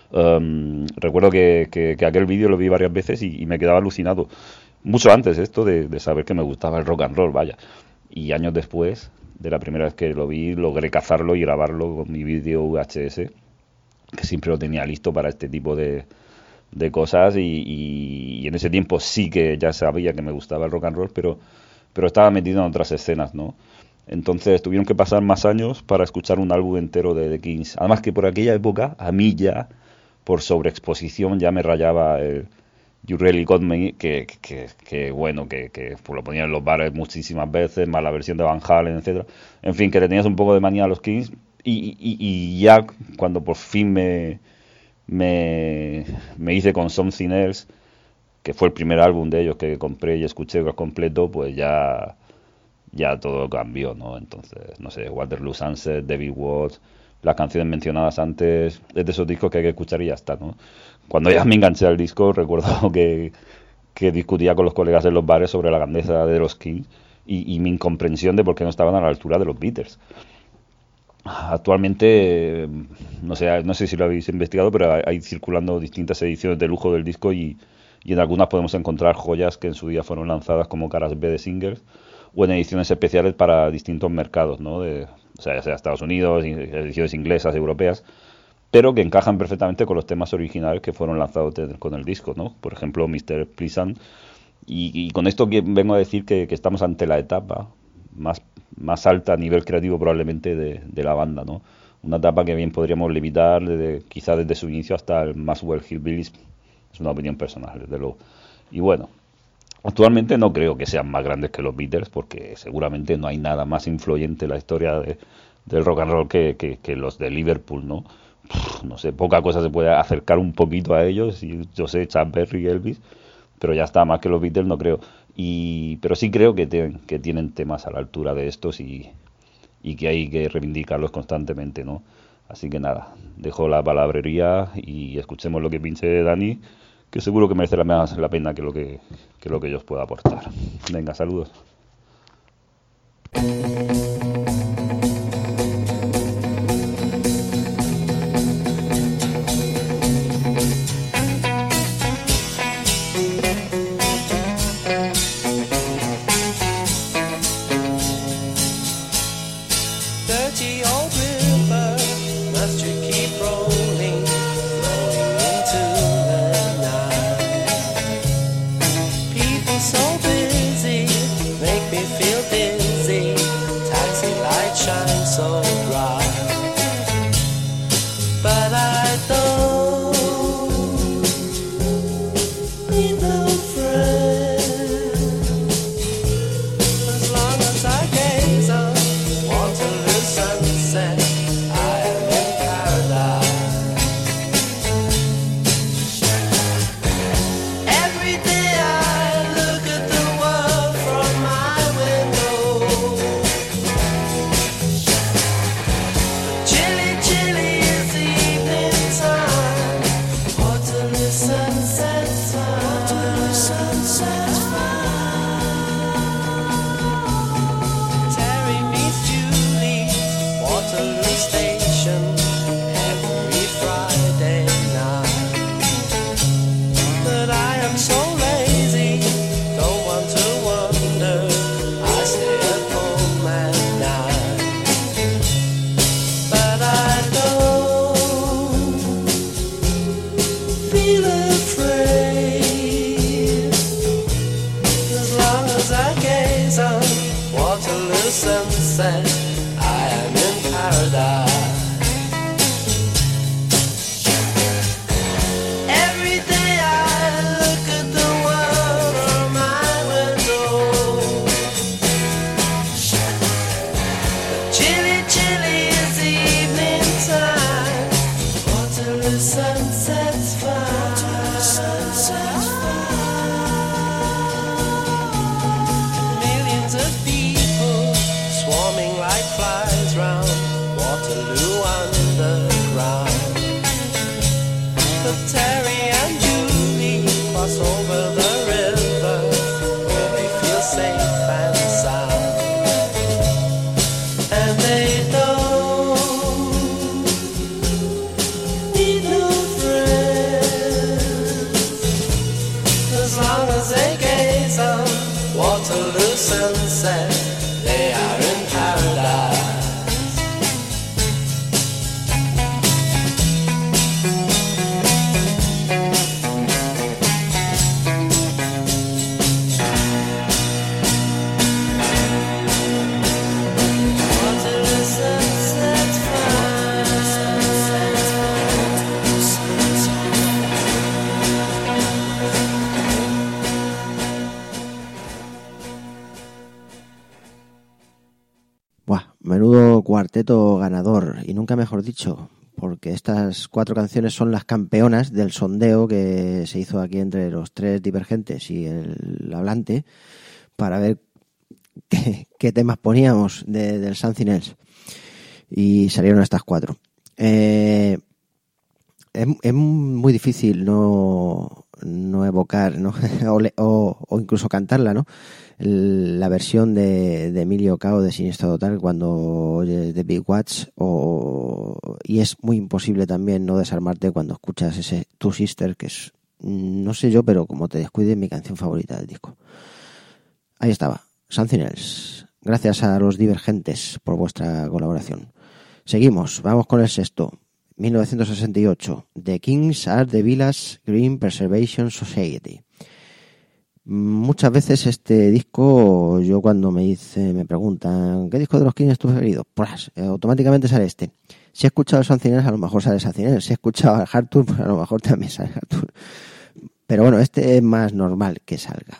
Speaker 6: Recuerdo que aquel vídeo lo vi varias veces y me quedaba alucinado, mucho antes esto de saber que me gustaba el rock and roll, vaya, y años después de la primera vez que lo vi logré cazarlo y grabarlo con mi vídeo VHS, que siempre lo tenía listo para este tipo de cosas, y en ese tiempo sí que ya sabía que me gustaba el rock and roll, pero estaba metido en otras escenas, ¿no? Entonces tuvieron que pasar más años para escuchar un álbum entero de The Kings. Además que por aquella época, a mí ya, por sobreexposición, ya me rayaba el You Really Got Me, que bueno, que pues lo ponían en los bares muchísimas veces, más la versión de Van Halen, etcétera. En fin, que le tenías un poco de manía a los Kings, y ya cuando por fin me hice con Something Else, que fue el primer álbum de ellos que compré y escuché completo, pues ya todo cambió, ¿no? Entonces, no sé, Waterloo Sunset, David Watts, las canciones mencionadas antes, es de esos discos que hay que escuchar y ya está, ¿no? Cuando ya me enganché al disco, recuerdo que discutía con los colegas en los bares sobre la grandeza de los Kings y mi incomprensión de por qué no estaban a la altura de los Beatles. Actualmente, no sé si lo habéis investigado, pero hay circulando distintas ediciones de lujo del disco y en algunas podemos encontrar joyas que en su día fueron lanzadas como caras B de singles o en ediciones especiales para distintos mercados, ¿no? O sea, ya sea Estados Unidos, ediciones inglesas, europeas, pero que encajan perfectamente con los temas originales que fueron lanzados con el disco, ¿no? Por ejemplo, Mr. Pleasant. Y con esto vengo a decir que estamos ante la etapa más alta a nivel creativo probablemente de la banda, ¿no? Una etapa que bien podríamos limitar quizá desde su inicio hasta el Maxwell Hillbillies. Es una opinión personal, desde luego. Y bueno, actualmente no creo que sean más grandes que los Beatles, porque seguramente no hay nada más influyente en la historia del rock and roll que los de Liverpool, ¿no? No sé, poca cosa se puede acercar un poquito a ellos, y yo sé, Chuck Berry y Elvis, pero ya está, más que los Beatles no creo. Pero sí creo que tienen temas a la altura de estos y que hay que reivindicarlos constantemente, ¿no? Así que nada, dejo la palabrería y escuchemos lo que pinche Dani, que seguro que merece más la pena que lo que yo os pueda aportar. Venga, saludos.
Speaker 3: Dirty old river, must you keep rolling, flowing into the night? People so busy, make me feel dizzy. Taxi lights shine so bright, but I don't need no friend. As long as I gaze on Waterloo sunset, I am in paradise. Every day I look at the world from my window. Chilly, chilly is the evening time. Waterloo sunset time. Waterloo sunset Terry meets Julie, Waterloo Station, every Friday night. But I am so lazy, don't want to wander, I stay at home at night. But I don't feel afraid, as long as I gaze on Waterloo sunset, I am in paradise. Every day I look at the world from my window. Chilly, chilly is the evening time. Waterloo sunset's fine. Waterloo sunset's Millions of people swarming like flies round Waterloo underground. But Terry and Julie cross over the river where they feel safe and sound. And they don't need no friends, as long as they gaze on Waterloo sunset, they are in paradise. Waterloo sunset's fine.
Speaker 2: Buah, menudo cuarteto ganador, y nunca mejor dicho, porque estas 4 canciones son las campeonas del sondeo que se hizo aquí entre los 3 divergentes y el hablante para ver qué temas poníamos del Something Else. Y salieron estas 4. Es muy difícil no evocar, ¿no? o incluso cantarla, ¿no? La versión de Emilio Cao de Siniestro Total cuando oyes The Big Watch, y es muy imposible también no desarmarte cuando escuchas ese Two Sisters, que es, no sé yo, pero como te descuides, mi canción favorita del disco. Ahí estaba, Something Else. Gracias a los divergentes por vuestra colaboración. Seguimos, vamos con el sexto. 1968, The Kings are the Village Green Preservation Society. Muchas veces este disco, yo cuando me preguntan ¿qué disco de los Kings es tu preferido? Pues automáticamente sale este. Si he escuchado el Something Else, a lo mejor sale Something Else. Si he escuchado el Hard Tour, pues a lo mejor también sale Hard Tour. Pero bueno, este es más normal que salga.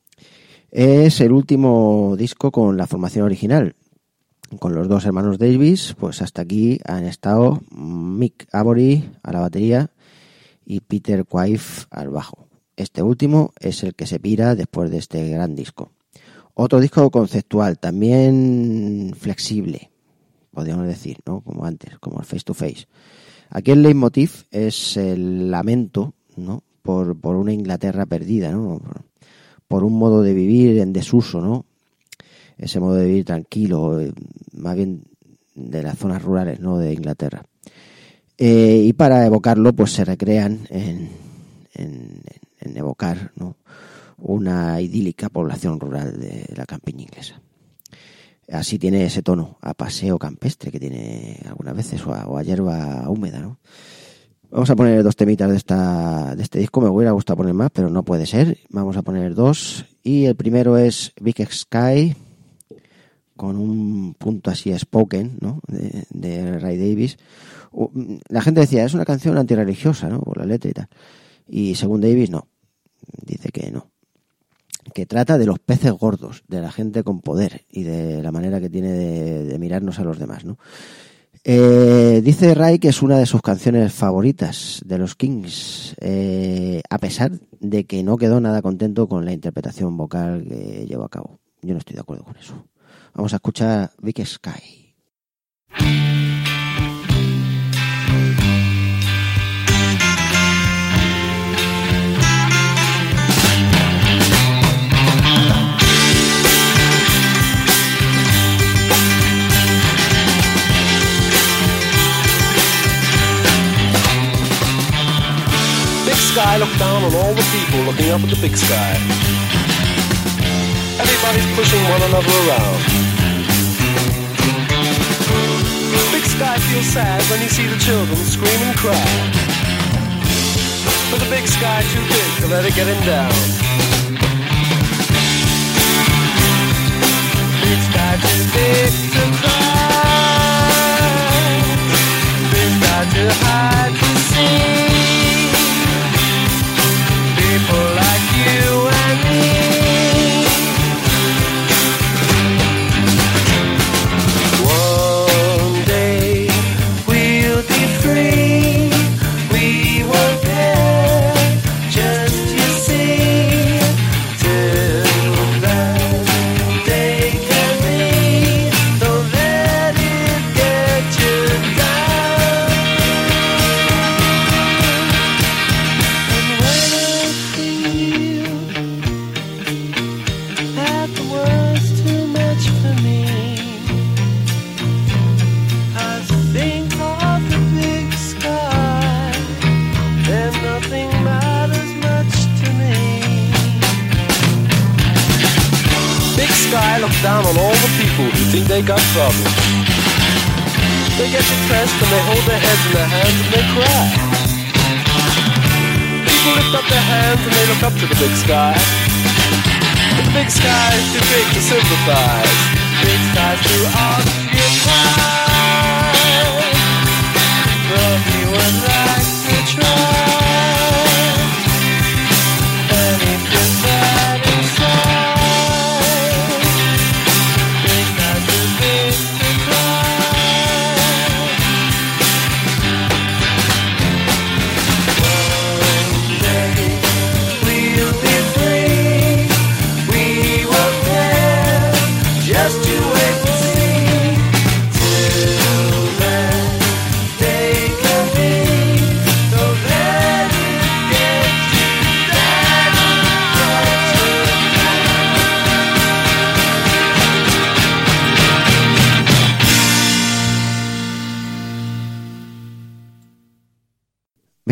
Speaker 2: Es el último disco con la formación original. Con los 2 hermanos Davis, pues hasta aquí han estado Mick Avory a la batería y Peter Quaife al bajo. Este último es el que se pira después de este gran disco. Otro disco conceptual, también flexible, podríamos decir, ¿no? Como antes, como el Face to Face. Aquí el leitmotiv es el lamento, ¿no? Por una Inglaterra perdida, ¿no? Por un modo de vivir en desuso, ¿no? Ese modo de vivir tranquilo, más bien de las zonas rurales, ¿no? De Inglaterra. Y para evocarlo, pues se recrean en evocar, ¿no? Una idílica población rural de la campiña inglesa. Así tiene ese tono a paseo campestre que tiene algunas veces, o a hierba húmeda, ¿no? Vamos a poner 2 temitas de este disco. Me hubiera gustado poner más, pero no puede ser. Vamos a poner 2. Y el primero es Big Sky, con un punto así spoken, ¿no? de Ray Davies. La gente decía, es una canción antirreligiosa, ¿no? Por la letra y tal. Y según Davies, no. Dice que no. Que trata de los peces gordos, de la gente con poder y de la manera que tiene de mirarnos a los demás, ¿no? Dice Ray que es una de sus canciones favoritas de los Kings, a pesar de que no quedó nada contento con la interpretación vocal que llevó a cabo. Yo no estoy de acuerdo con eso. Vamos a escuchar Big Sky.
Speaker 7: Sky, look down on all the people looking up at the big sky. Everybody's pushing one another around. Big sky feels sad when you see the children scream and cry. But the big sky too big to let it get him down. Big sky too big to cry. Big sky too high to see. People like you and me. One day we'll be free. We won't care, just you see. Till that day can be, don't let it get you down. And when I feel that the world's too much for me, I think of the big sky, then nothing matters much to me. Big sky looks down on all the people who think they got problems. They get depressed and they hold their heads in their hands and they cry. People lift up their hands and they look up to the big sky. But the big sky is too big to sympathize. Big sky's too occupied. But he would like to try. And he feels sad inside. Big sky's too big to cry.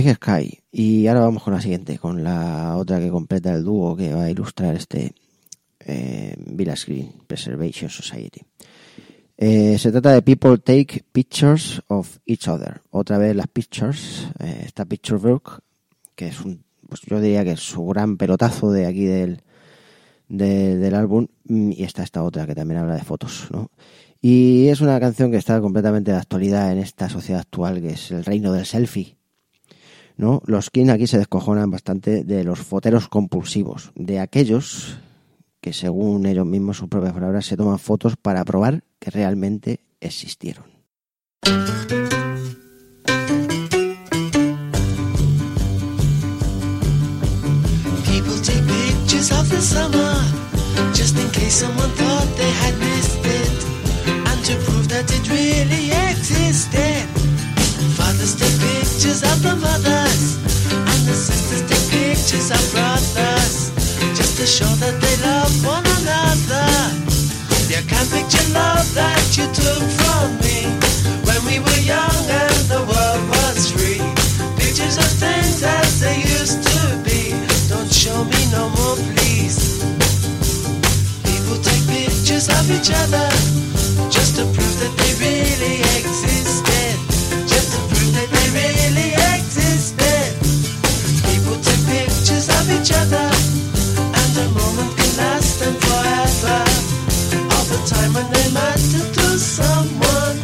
Speaker 2: Big Sky. Y ahora vamos con la siguiente, con la otra que completa el dúo que va a ilustrar este Village Green Preservation Society. Se trata de People Take Pictures of Each Other. Otra vez las pictures, esta Picture Book, que es pues yo diría que es su gran pelotazo de aquí del álbum, y está esta otra que también habla de fotos, ¿no? Y es una canción que está completamente de actualidad en esta sociedad actual, que es el reino del selfie, ¿no? Los King aquí se descojonan bastante de los foteros compulsivos, de aquellos que, según ellos mismos, sus propias palabras, se toman fotos para probar que realmente existieron.
Speaker 3: People take pictures of the summer, just in case someone thought they had missed it, and to prove that it really existed. Fathers take pictures of the mothers, and the sisters take pictures of brothers, just to show that they love one another. You can't picture love that you took from me when we were young and the world was free. Pictures of things as they used to be. Don't show me no more, please. People take pictures of each other just to prove that they really existed. Just to prove that they really existed. People take pictures of each other, and a moment can last and forever. All the time when they matter to someone.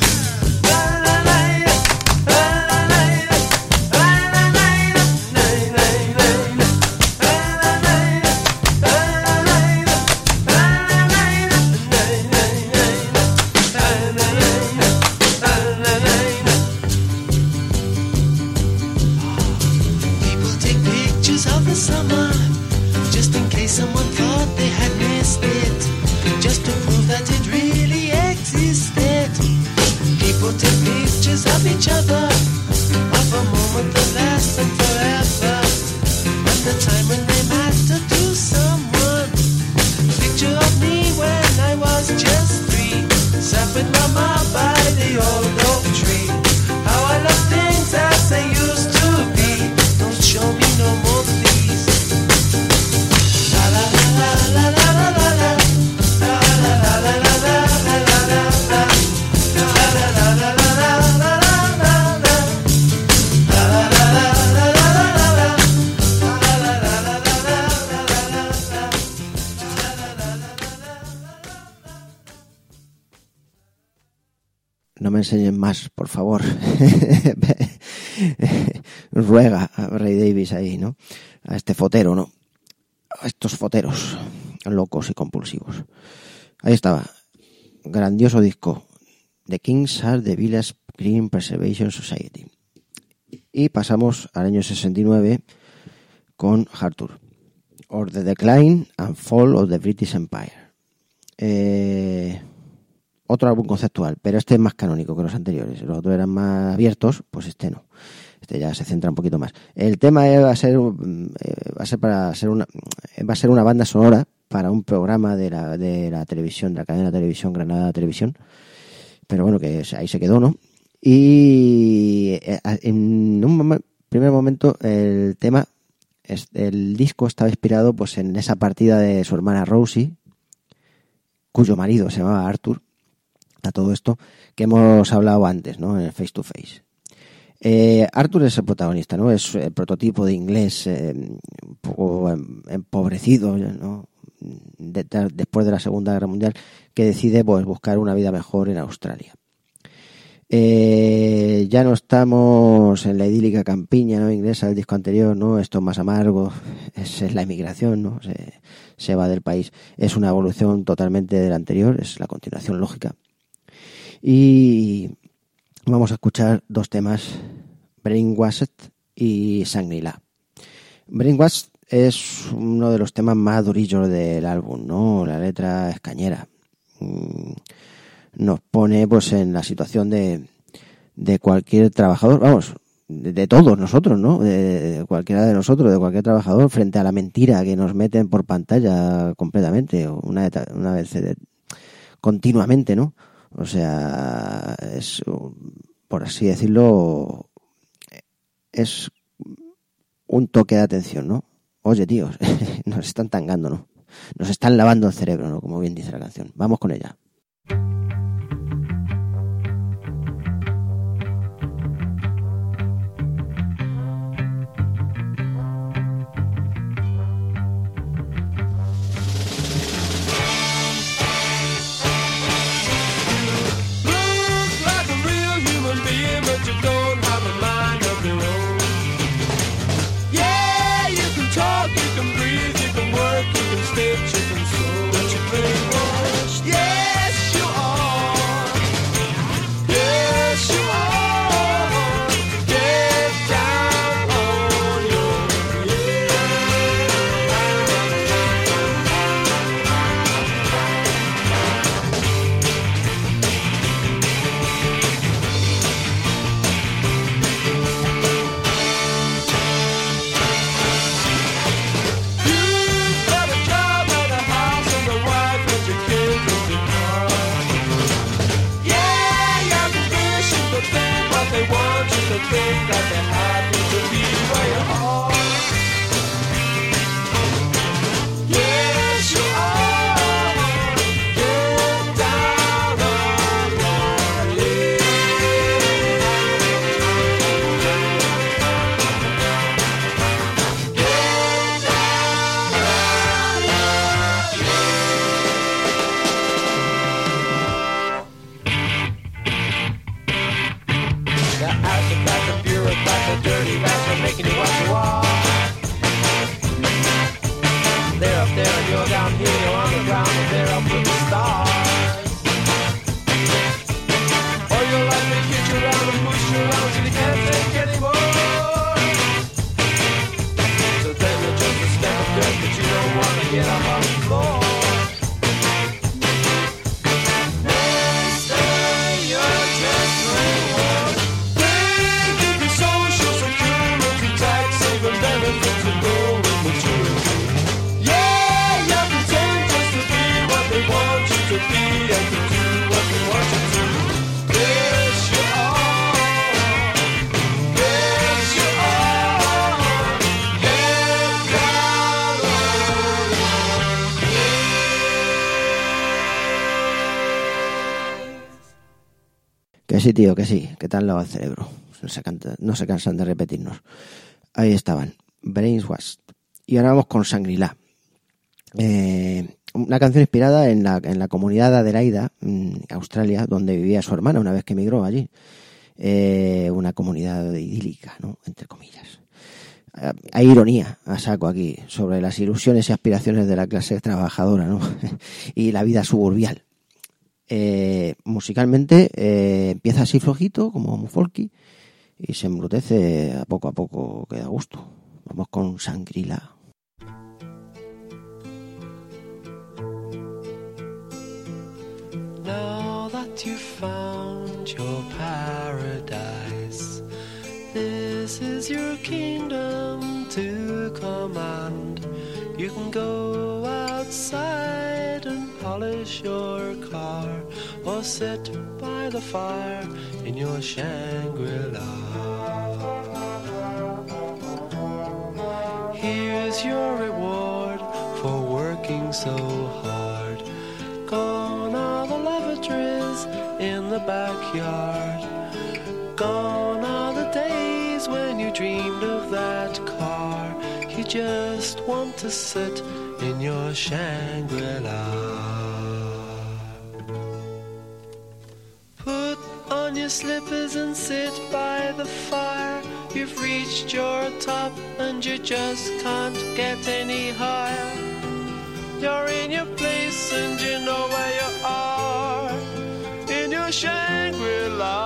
Speaker 3: People take pictures of the summer, just in case someone thought they had missed it, just to prove that it really existed. People take pictures of each other, of a moment that lasts and forever, and the time when they matter to someone. Picture of me when I was just 3, sat with mama by the old oak tree. How I love things as they used to be. Don't show me no more, please. La la la la la la la la. La la la la la la la la la la. La la la la la la la la la la. La la la la la la la la la. La la la la la la la la la.
Speaker 2: No me enseñen más, por favor. Ruega a Ray Davies ahí, ¿no? A este fotero, ¿no? A estos foteros locos y compulsivos. Ahí estaba. Grandioso disco. The Kings are the Village Green Preservation Society. Y pasamos al año 69 con Arthur. Or the Decline and Fall of the British Empire. Otro álbum conceptual, pero este es más canónico que los anteriores. Los otros eran más abiertos, pues este no. Este ya se centra un poquito más. El tema va a ser una banda sonora para un programa de la televisión, de la cadena de televisión Granada Televisión. Pero bueno, que ahí se quedó, ¿no? Y en un primer momento el disco estaba inspirado pues en esa partida de su hermana Rosie, cuyo marido se llamaba Arthur. A todo esto que hemos hablado antes, ¿no? En el Face to Face. Arthur es el protagonista, ¿no? Es el prototipo de inglés un poco empobrecido, ¿no? Después de la Segunda Guerra Mundial, que decide pues buscar una vida mejor en Australia. Ya no estamos en la idílica campiña, ¿no? Inglesa del disco anterior, ¿no? Esto es más amargo, es la emigración, ¿no? Se va del país. Es una evolución totalmente del anterior, es la continuación lógica. Y vamos a escuchar dos temas, Brainwashed y Shangri-La. Brainwashed es uno de los temas más durillos del álbum, ¿no? La letra es cañera. Nos pone pues en la situación de cualquier trabajador, vamos, de todos nosotros, ¿no? De cualquiera de nosotros, de cualquier trabajador, frente a la mentira que nos meten por pantalla completamente, una vez continuamente, ¿no? O sea, es, por así decirlo, es un toque de atención, ¿no? Oye, tíos, nos están tangando, ¿no? Nos están lavando el cerebro, ¿no? Como bien dice la canción. Vamos con ella.
Speaker 7: Looks like a real human being, but you don't have a mind of your own. Yeah, you can talk, you can breathe, you can work, you can stitch, you can sew, but you play much. Yes, you are. Yes, you are. Get down on your knees. You've got a job and a house and a wife and your kids and your car. Yeah, you're ambitious to think what they want you to think, that they're happy to be where you are. Yes, you are. Get down on your knees. Get down on your The aristocrats, the bureaucrats, the dirty rats are making you what you are. They're up there and you're down here, you're on the ground and they're up with the stars. Or you'll let me kick you around and push you around till you can't take anymore. So then you're just a speck of dirt, but you don't want to get up on the floor. You're just reward. They give you social security, tax saving benefits and golden maturity. Yeah, you're content just to be what they want you to be and to do what they want you to. Yes, you are. Yes, you are. Get down on your
Speaker 2: Que sí, tío, que sí, que te han lavado el cerebro. No se cansan de repetirnos. Ahí estaban, Brainwash. Y ahora vamos con Shangri-La. Una canción inspirada en la comunidad de Adelaida, Australia, donde vivía su hermana una vez que emigró allí. Una comunidad idílica, ¿no? Entre comillas. Hay ironía a saco aquí sobre las ilusiones y aspiraciones de la clase trabajadora, ¿no? Y la vida suburbial. Musicalmente empieza así flojito, como muy folky, y se embrutece a poco, que da gusto. Vamos con Shangri-La.
Speaker 3: Now that you've found your paradise, this is your kingdom to command. You can go outside and polish your car, or sit by the fire in your Shangri-La. Here's your reward for working so hard. Gone are the lavatories in the backyard. Gone are the days when you dreamed of that car. You just want to sit in your Shangri-La. Put on your slippers and sit by the fire. You've reached your top and you just can't get any higher. You're in your place and you know where you are, in your Shangri-La.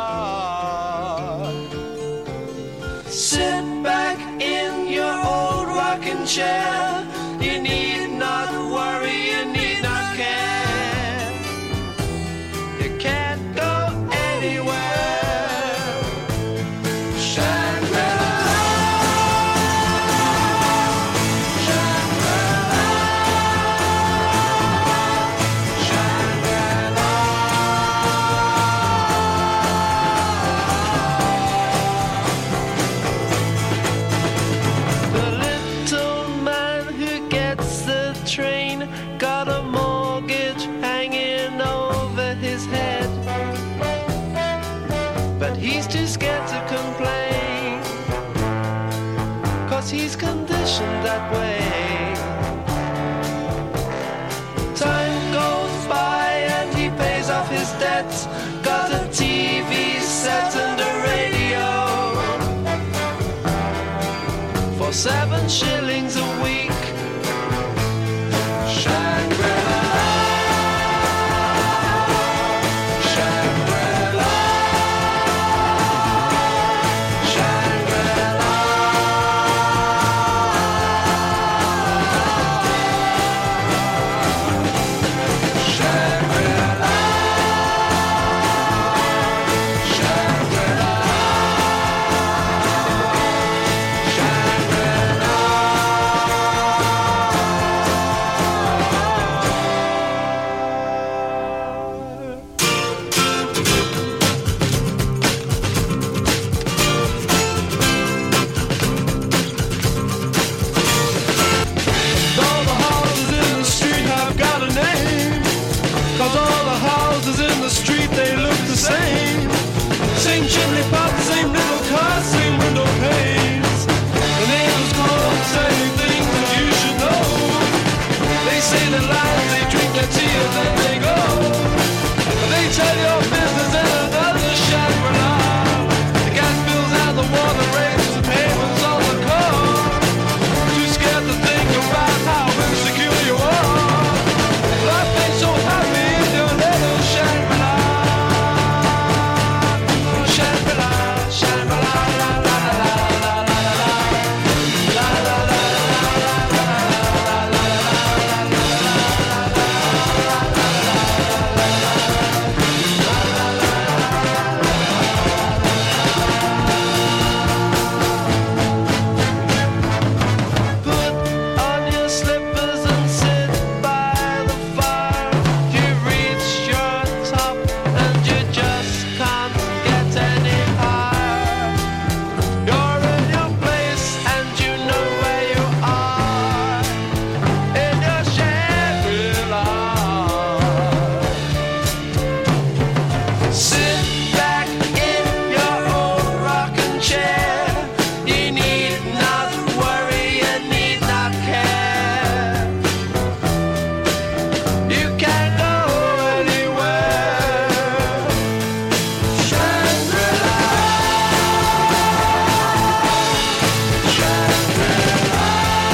Speaker 3: Sit back in your old rocking chair. You need not worry, you need not care. You can't go anywhere. Shangri-La, Shangri-La, Shangri-La. 'cause he's conditioned that way. Time goes by and he pays off his debts. Got a TV set and a radio for 7 shillings a week. Shangri-La, Shangri-La, Shangri-La. All the houses in the street have got a name, 'cause all the houses in the street, they look the same. Same chimney pot, same little car, same window panes. The neighbors call the same things that you should know. They say their lies, they drink their tea and then they go. They tell your business in another Shangri-La. The gas bills and the water rates, the payments on the car. Too scared to think about how insecure you are. Life ain't so happy in your little Shangri-La. Shangri-La, Shangri-La, la la la la la la la. La la la la la la la Put on your slippers and sit by the fire. You reach your top and you just can't get any higher. You're in your place and you know where you are. In your Shangri-La. Sit back in your old rocking chair. You need not worry, you need not care. You can go anywhere. Shangri-La, Shangri-La,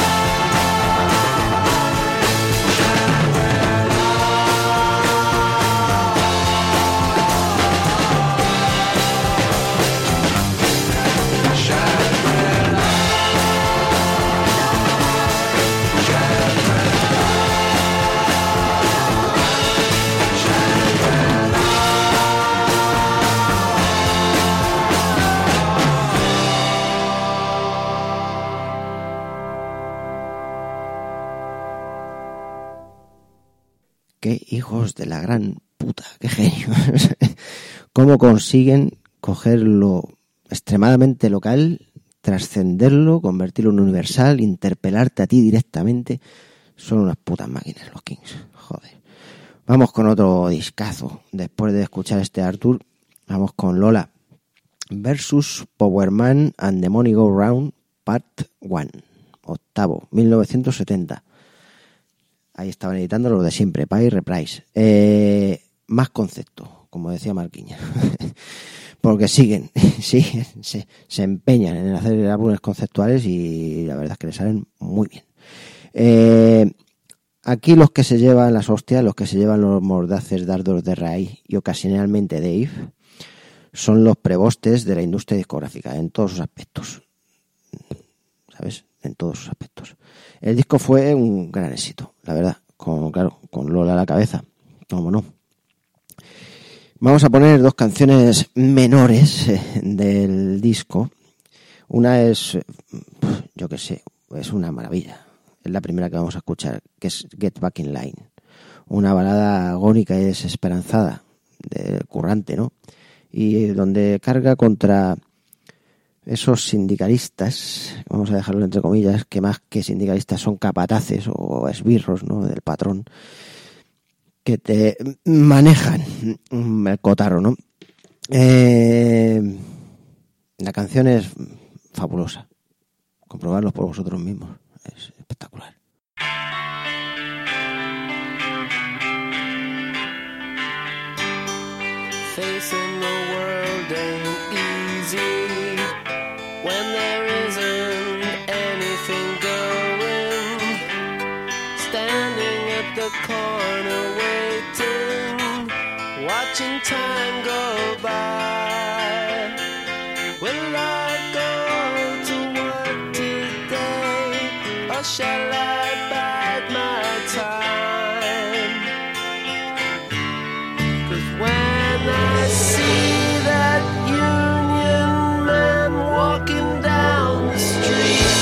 Speaker 2: Qué hijos de la gran puta, qué genios. Cómo consiguen coger lo extremadamente local, trascenderlo, convertirlo en universal, interpelarte a ti directamente. Son unas putas máquinas los Kings, joder. Vamos con otro discazo. Después de escuchar este Arthur, vamos con Lola versus Power Man and the Money Go Round Part 1, octavo, 1970. Ahí estaban editando lo de siempre, Pie Reprise. Más concepto, como decía Marquiña. Porque siguen, se empeñan en hacer álbumes conceptuales y la verdad es que les salen muy bien. Aquí los que se llevan las hostias, los que se llevan los mordaces dardos de raíz y ocasionalmente Dave, son los prebostes de la industria discográfica, en todos sus aspectos. ¿Sabes? En todos sus aspectos. El disco fue un gran éxito, la verdad, con Lola a la cabeza, cómo no. Vamos a poner 2 canciones menores del disco. Una es, yo qué sé, es una maravilla. Es la primera que vamos a escuchar, que es Get Back in Line. Una balada agónica y desesperanzada, currante, ¿no? Y donde carga contra esos sindicalistas, vamos a dejarlo entre comillas, que más que sindicalistas son capataces o esbirros, ¿no?, del patrón, que te manejan el cotarro, ¿no? La canción es fabulosa, Comprobarlos por vosotros mismos. Es espectacular.
Speaker 3: Facing the world ain't easy when there isn't anything going. Standing at the corner waiting, watching time go by. Will I go to work today, or shall I bide my time? 'Cause when I see that union man walking down the street,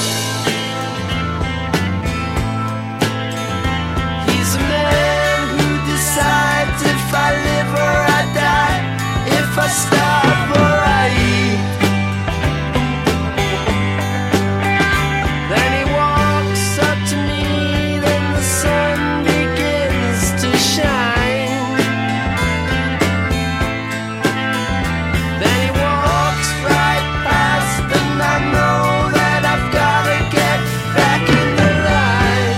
Speaker 3: he's a man who decides if I live or I die, if I starve or I eat. Then he walks up to me, then the sun begins to shine. Then he walks right past, and I know that I've gotta get back in the line.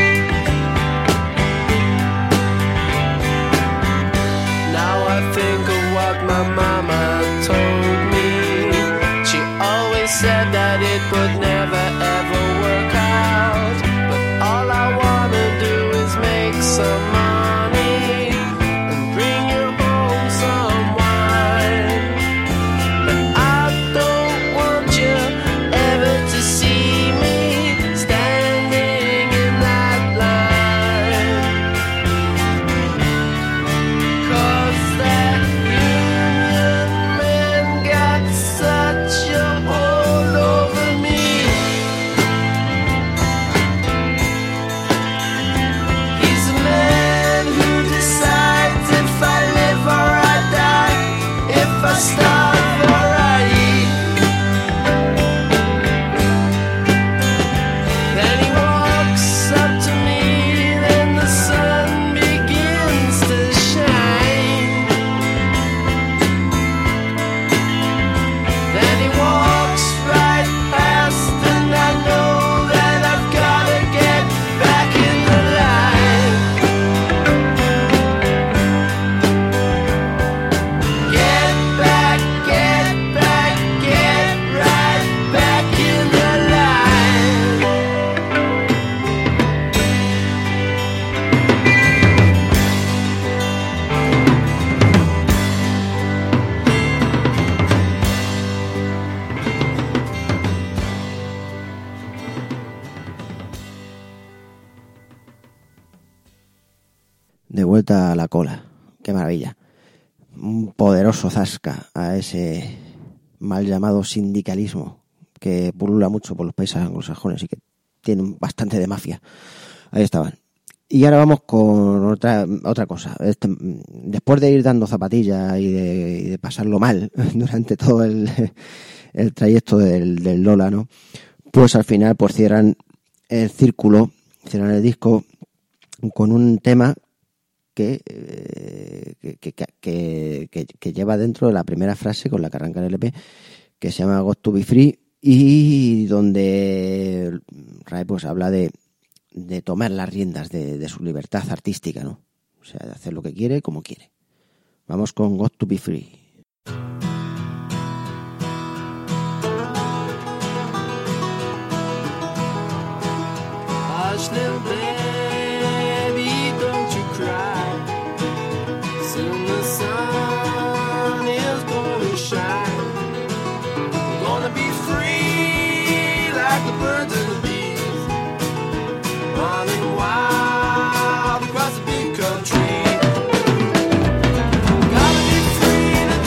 Speaker 3: Now I think of what my mama told me. She always said that it would never ever work out, but all I wanna do is make some money and bring you home some wine. But I don't want you ever to see me standing in that line. 'Cause that union man got such a hold over me. He's a man who decides if I live or I die, if I starve or I eat. Then he walks up to me, then the sun begins to shine. Then he walks right past, and I know that I've gotta get back in the line. Get back, get right back in the line.
Speaker 2: De vuelta a la cola. Qué maravilla. Un poderoso zasca a ese mal llamado sindicalismo que pulula mucho por los países anglosajones y que tienen bastante de mafia. Ahí estaban. Y ahora vamos con otra cosa. Después de ir dando zapatillas y de pasarlo mal durante todo el trayecto del Lola, ¿no? Pues al final pues cierran el círculo, cierran el disco con un tema que lleva dentro de la primera frase con la que arranca el LP, que se llama Got to Be Free, y donde Ray pues habla de tomar las riendas de su libertad artística, ¿no? O sea, de hacer lo que quiere, como quiere. Vamos con Got to Be Free.
Speaker 3: Hush, little baby, don't you cry. Soon the sun is gonna shine. We're gonna be free like the birds and the bees, running wild across the big country. Gotta be free to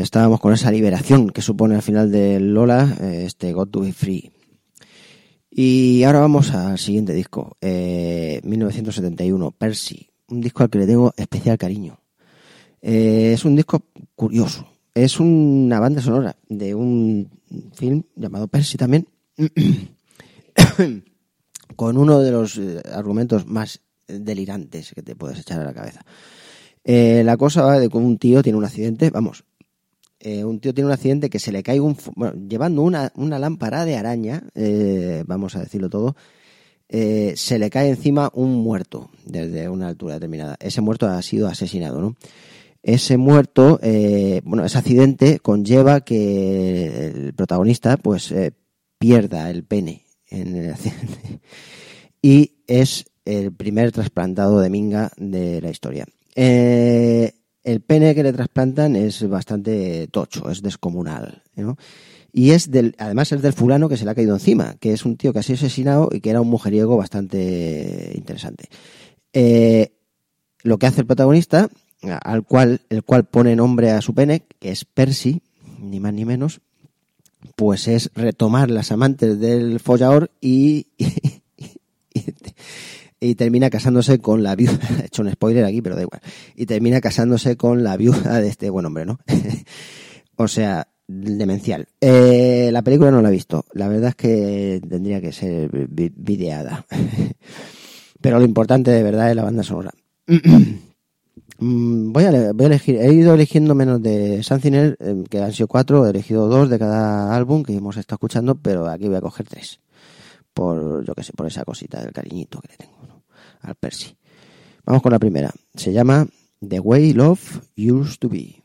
Speaker 2: estábamos con esa liberación que supone al final de Lola, Got to Be Free. Y ahora vamos al siguiente disco, 1971, Percy, un disco al que le tengo especial cariño. Es un disco curioso, es una banda sonora de un film llamado Percy también, con uno de los argumentos más delirantes que te puedes echar a la cabeza. La cosa va de que un tío tiene un accidente, un tío tiene un accidente que se le cae llevando una lámpara de araña, vamos a decirlo todo, se le cae encima un muerto desde una altura determinada. Ese muerto ha sido asesinado, ¿no? Ese muerto, ese accidente conlleva que el protagonista pues pierda el pene en el accidente y es el primer trasplantado de minga de la historia. El pene que le trasplantan es bastante tocho, es descomunal, ¿no? Y además es del fulano que se le ha caído encima, que es un tío que ha sido asesinado y que era un mujeriego bastante interesante. Lo que hace el protagonista, el cual pone nombre a su pene, que es Percy, ni más ni menos, pues es retomar las amantes del follador y termina casándose con la viuda. He hecho un spoiler aquí, pero da igual. Y termina casándose con la viuda de este buen hombre, ¿no? O sea, demencial. La película no la he visto. La verdad es que tendría que ser videada. Pero lo importante de verdad es la banda sonora. Voy a elegir. He ido eligiendo menos de Something, que han sido 4. He elegido 2 de cada álbum que hemos estado escuchando, pero aquí voy a coger 3. Por esa cosita del cariñito que le tengo, ¿no?, al Percy. Vamos con la primera. Se llama The Way Love Used to Be.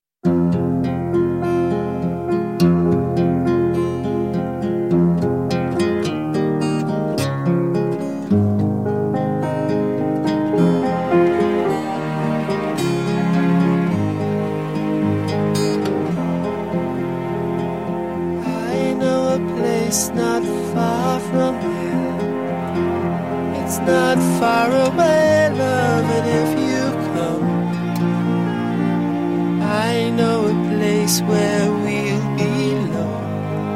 Speaker 3: I know a place not far from here. It's not far away, love, and if you come, I know a place where we'll belong,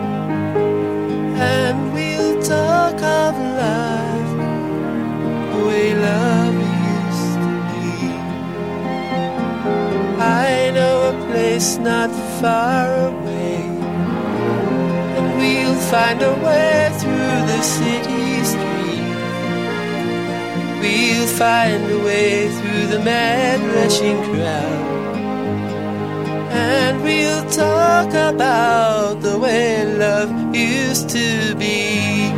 Speaker 3: and we'll talk of life the way love used to be. I know a place not far away, and we'll find a way through the city street. We'll find a way through the mad rushing crowd, and we'll talk about the way love used to be.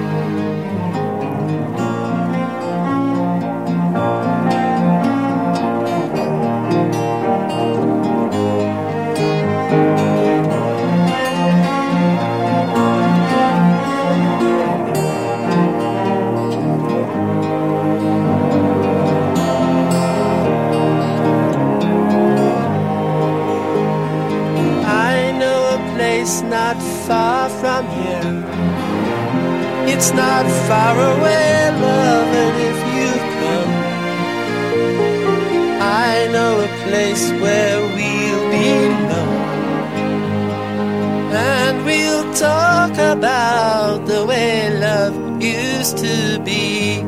Speaker 3: It's not far from here. It's not far away, love, and if you come, I know a place where we'll belong, and we'll talk about the way love used to be.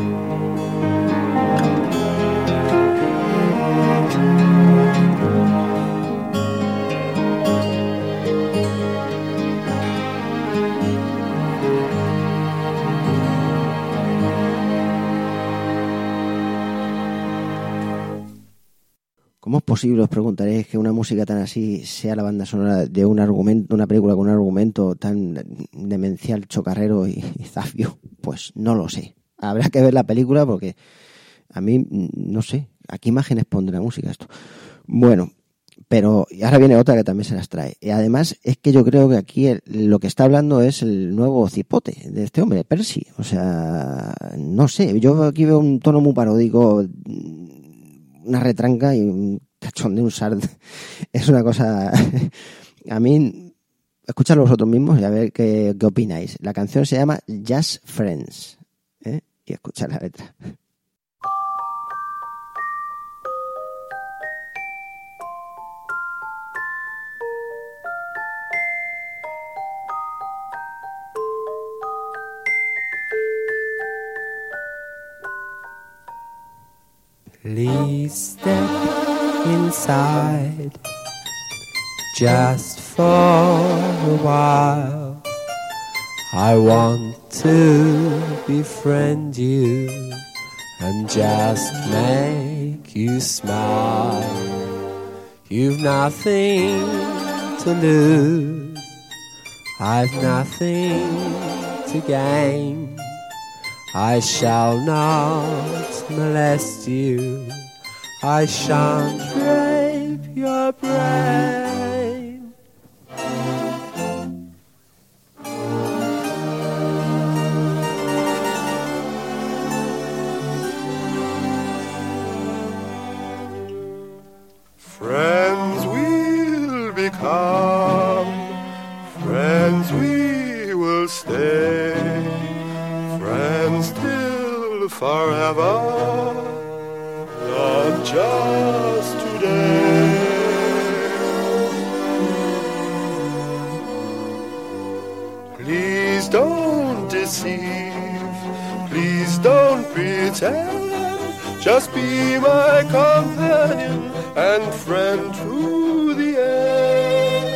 Speaker 2: ¿Cómo es posible, os preguntaréis, que una música tan así sea la banda sonora de un argumento, una película con un argumento tan demencial, chocarrero y zafio? Pues no lo sé. Habrá que ver la película porque a mí, no sé, ¿a qué imágenes pondrá música esto? Bueno, pero ahora viene otra que también se las trae. Y además es que yo creo que aquí lo que está hablando es el nuevo cipote de este hombre, Percy. O sea, no sé, yo aquí veo un tono muy paródico, una retranca y un cachón de un sard. Es una cosa... A mí, escuchadlo vosotros mismos y a ver qué opináis. La canción se llama Just Friends, ¿eh? Y escuchad la letra.
Speaker 3: Please step inside just for a while. I want to befriend you and just make you smile. You've nothing to lose, I've nothing to gain. I shall not molest you, I shan't rape your brain.
Speaker 7: Friends we'll become, friends we will stay, friends till forever, not just today. Please don't deceive, please don't pretend, just be my companion and friend to the end.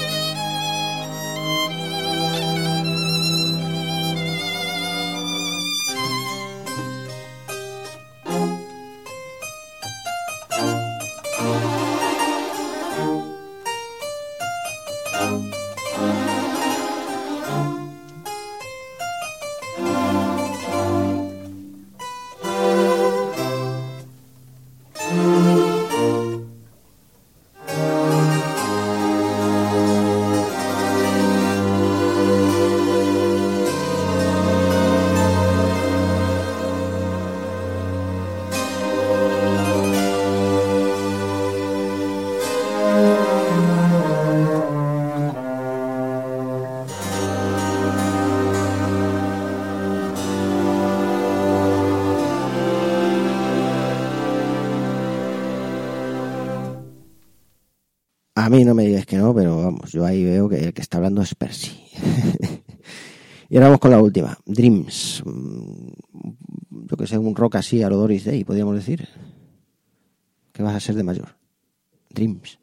Speaker 2: A mí no me digas que no, pero vamos, yo ahí veo que el que está hablando es Percy. Y ahora vamos con la última, Dreams. Yo que sé, un rock así a lo Doris Day, podríamos decir. ¿Qué vas a ser de mayor? Dreams.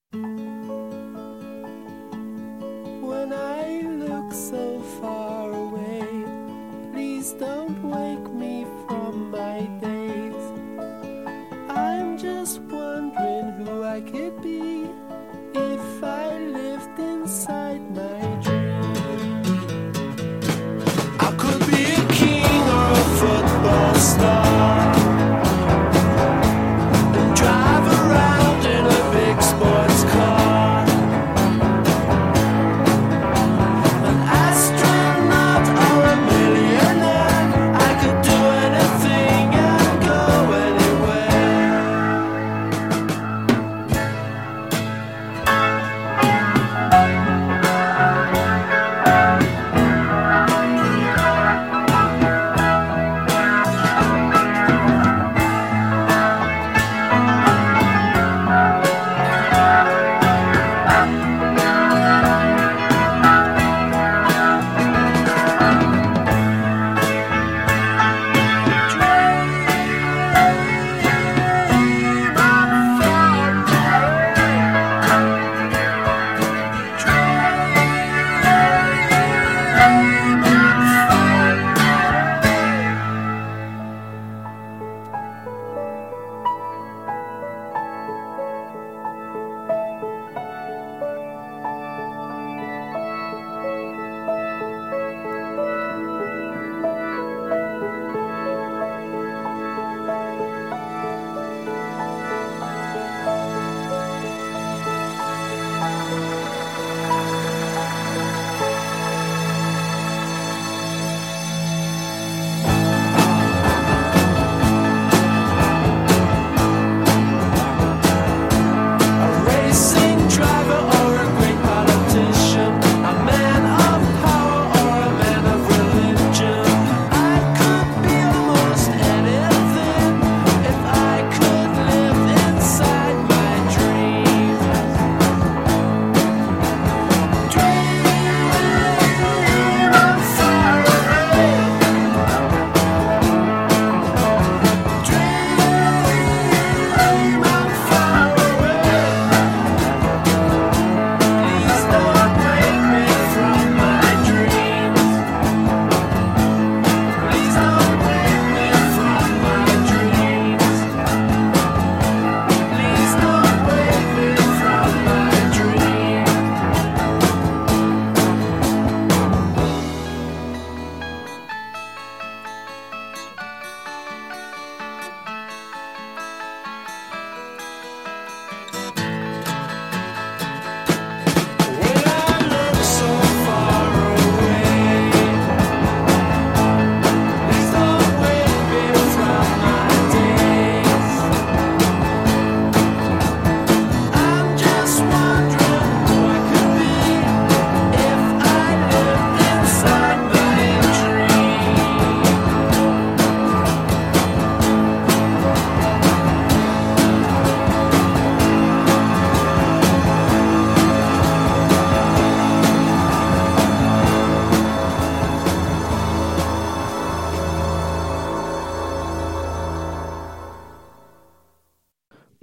Speaker 3: When I look so far away, please don't wake me from my days. I'm just wondering who I could be if I lived inside my dream. I could be a king or a football star and drive around in a big sports car. An astronaut or a millionaire, I could do anything and go anywhere.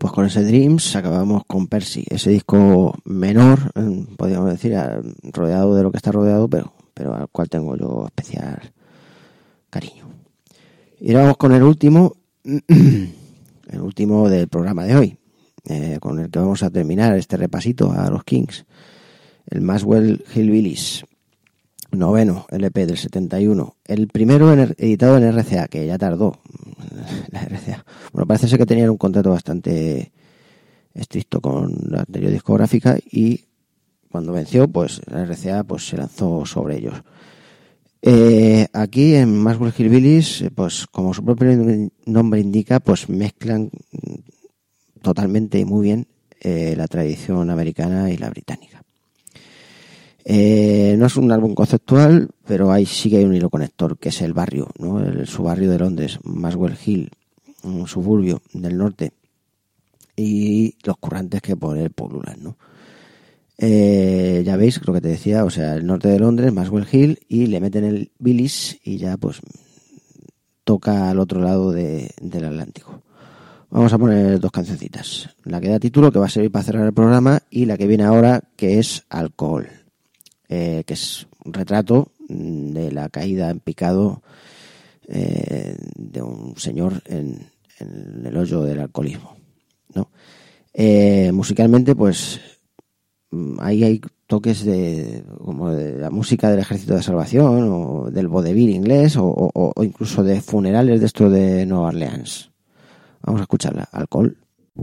Speaker 2: Pues con ese Dreams acabamos con Percy, ese disco menor, podríamos decir, rodeado de lo que está rodeado, pero al cual tengo yo especial cariño. Y ahora vamos con el último del programa de hoy, con el que vamos a terminar este repasito a los Kings, el Maxwell Hillbillies, 9º LP del 71, el primero editado en RCA, que ya tardó la RCA. Bueno, parece ser que tenían un contrato bastante estricto con la anterior discográfica y cuando venció, pues la RCA pues se lanzó sobre ellos. Aquí en Maxwell Hillbillies, pues como su propio nombre indica, pues mezclan totalmente y muy bien la tradición americana y la británica. No es un álbum conceptual, pero sí que hay un hilo conector, que es el barrio, ¿no? Su barrio de Londres, Maxwell Hill, un suburbio del norte, y los currantes que por él pululan, ¿no? Ya veis lo que te decía, o sea, el norte de Londres, Maxwell Hill, y le meten el Billis y ya pues toca al otro lado del Atlántico. Vamos a poner dos cancioncitas, la que da título, que va a servir para cerrar el programa, y la que viene ahora, que es Alcohol, que es un retrato de la caída en picado de un señor en el hoyo del alcoholismo, ¿no? Musicalmente, pues ahí hay toques como de la música del Ejército de Salvación o del vodevil inglés o incluso de funerales de esto de Nueva Orleans. Vamos a escucharla, Alcohol.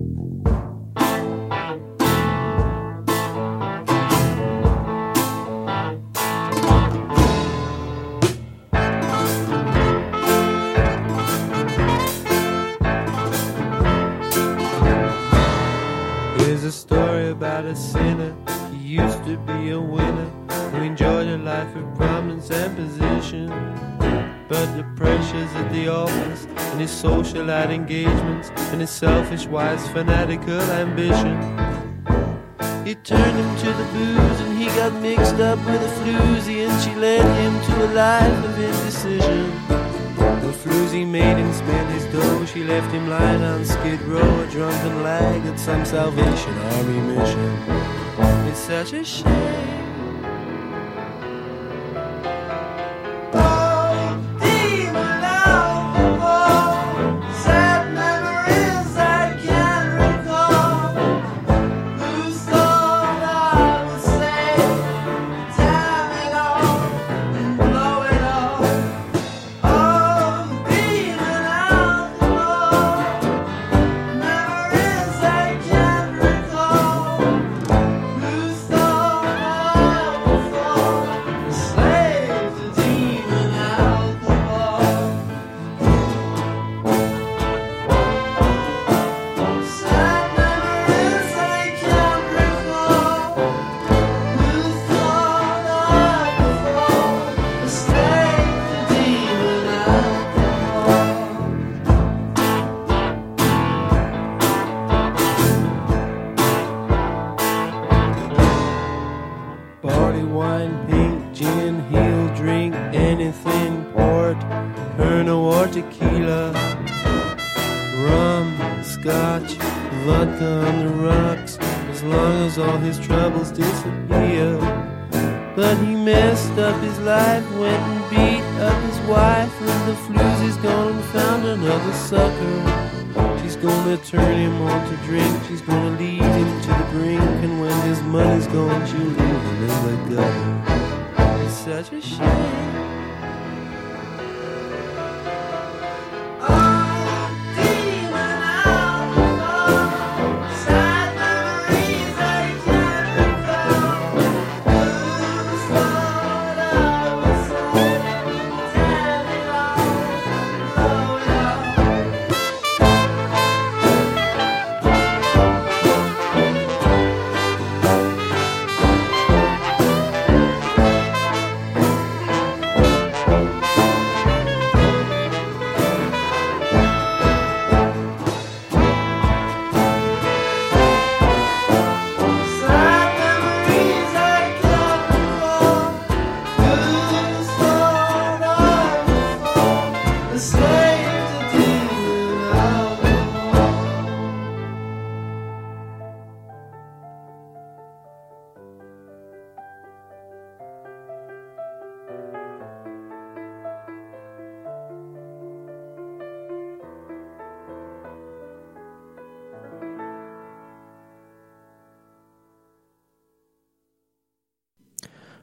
Speaker 7: Here's a story about a sinner. He used to be a winner who enjoyed a life of prominence and position. But the pressures at the office and his socialite engagements and his selfish, wise, fanatical ambition, it turned him to the booze and he got mixed up with a floozy, and she led him to a life of indecision. The floozy made him spend his dough. She left him lying on Skid Row, a drunken lag at some Salvation Army mission. It's such a shame.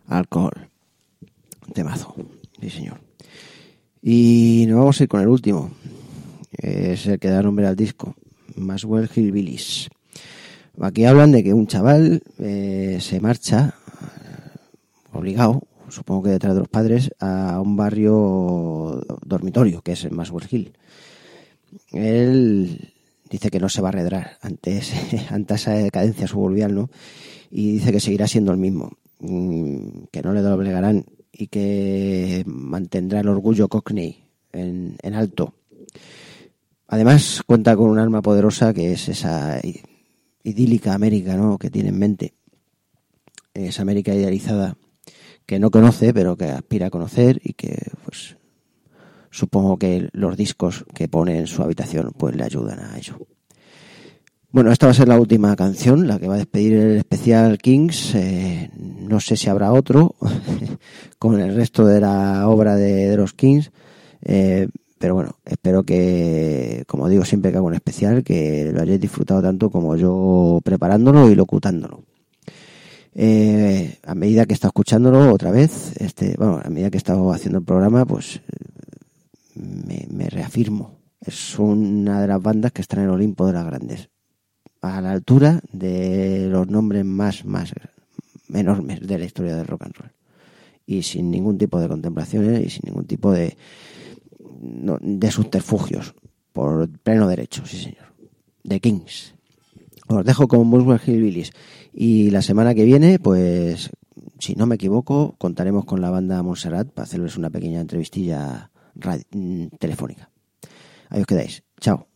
Speaker 2: Alcohol. Temazo. Sí, señor. Y nos vamos a ir con el último. Es el que da nombre al disco. Maxwell Hillbillies. Aquí hablan de que un chaval se marcha, obligado, supongo que detrás de los padres, a un barrio dormitorio, que es Maxwell Hill. Él dice que no se va a arredrar ante esa decadencia suburbial, ¿no? Y dice que seguirá siendo el mismo, que no le doblegarán y que mantendrá el orgullo Cockney en alto. Además, cuenta con un arma poderosa que es esa idílica América, ¿no?, que tiene en mente. Esa América idealizada que no conoce, pero que aspira a conocer y que, pues, supongo que los discos que pone en su habitación pues le ayudan a ello. Bueno, esta va a ser la última canción, la que va a despedir el especial Kings. No sé si habrá otro con el resto de la obra de los Kings, pero bueno, espero que, como digo siempre que hago un especial, que lo hayáis disfrutado tanto como yo preparándolo y locutándolo. A medida que he estado escuchándolo otra vez, a medida que he estado haciendo el programa, pues me reafirmo. Es una de las bandas que están en el Olimpo de las grandes, a la altura de los nombres más enormes de la historia del rock and roll, y sin ningún tipo de contemplaciones y sin ningún tipo de subterfugios, por pleno derecho, sí señor. The Kings. Os dejo con Maxwell Hillbillies y la semana que viene, pues si no me equivoco, contaremos con la banda Montserrat para hacerles una pequeña entrevistilla telefónica. Ahí os quedáis. Chao.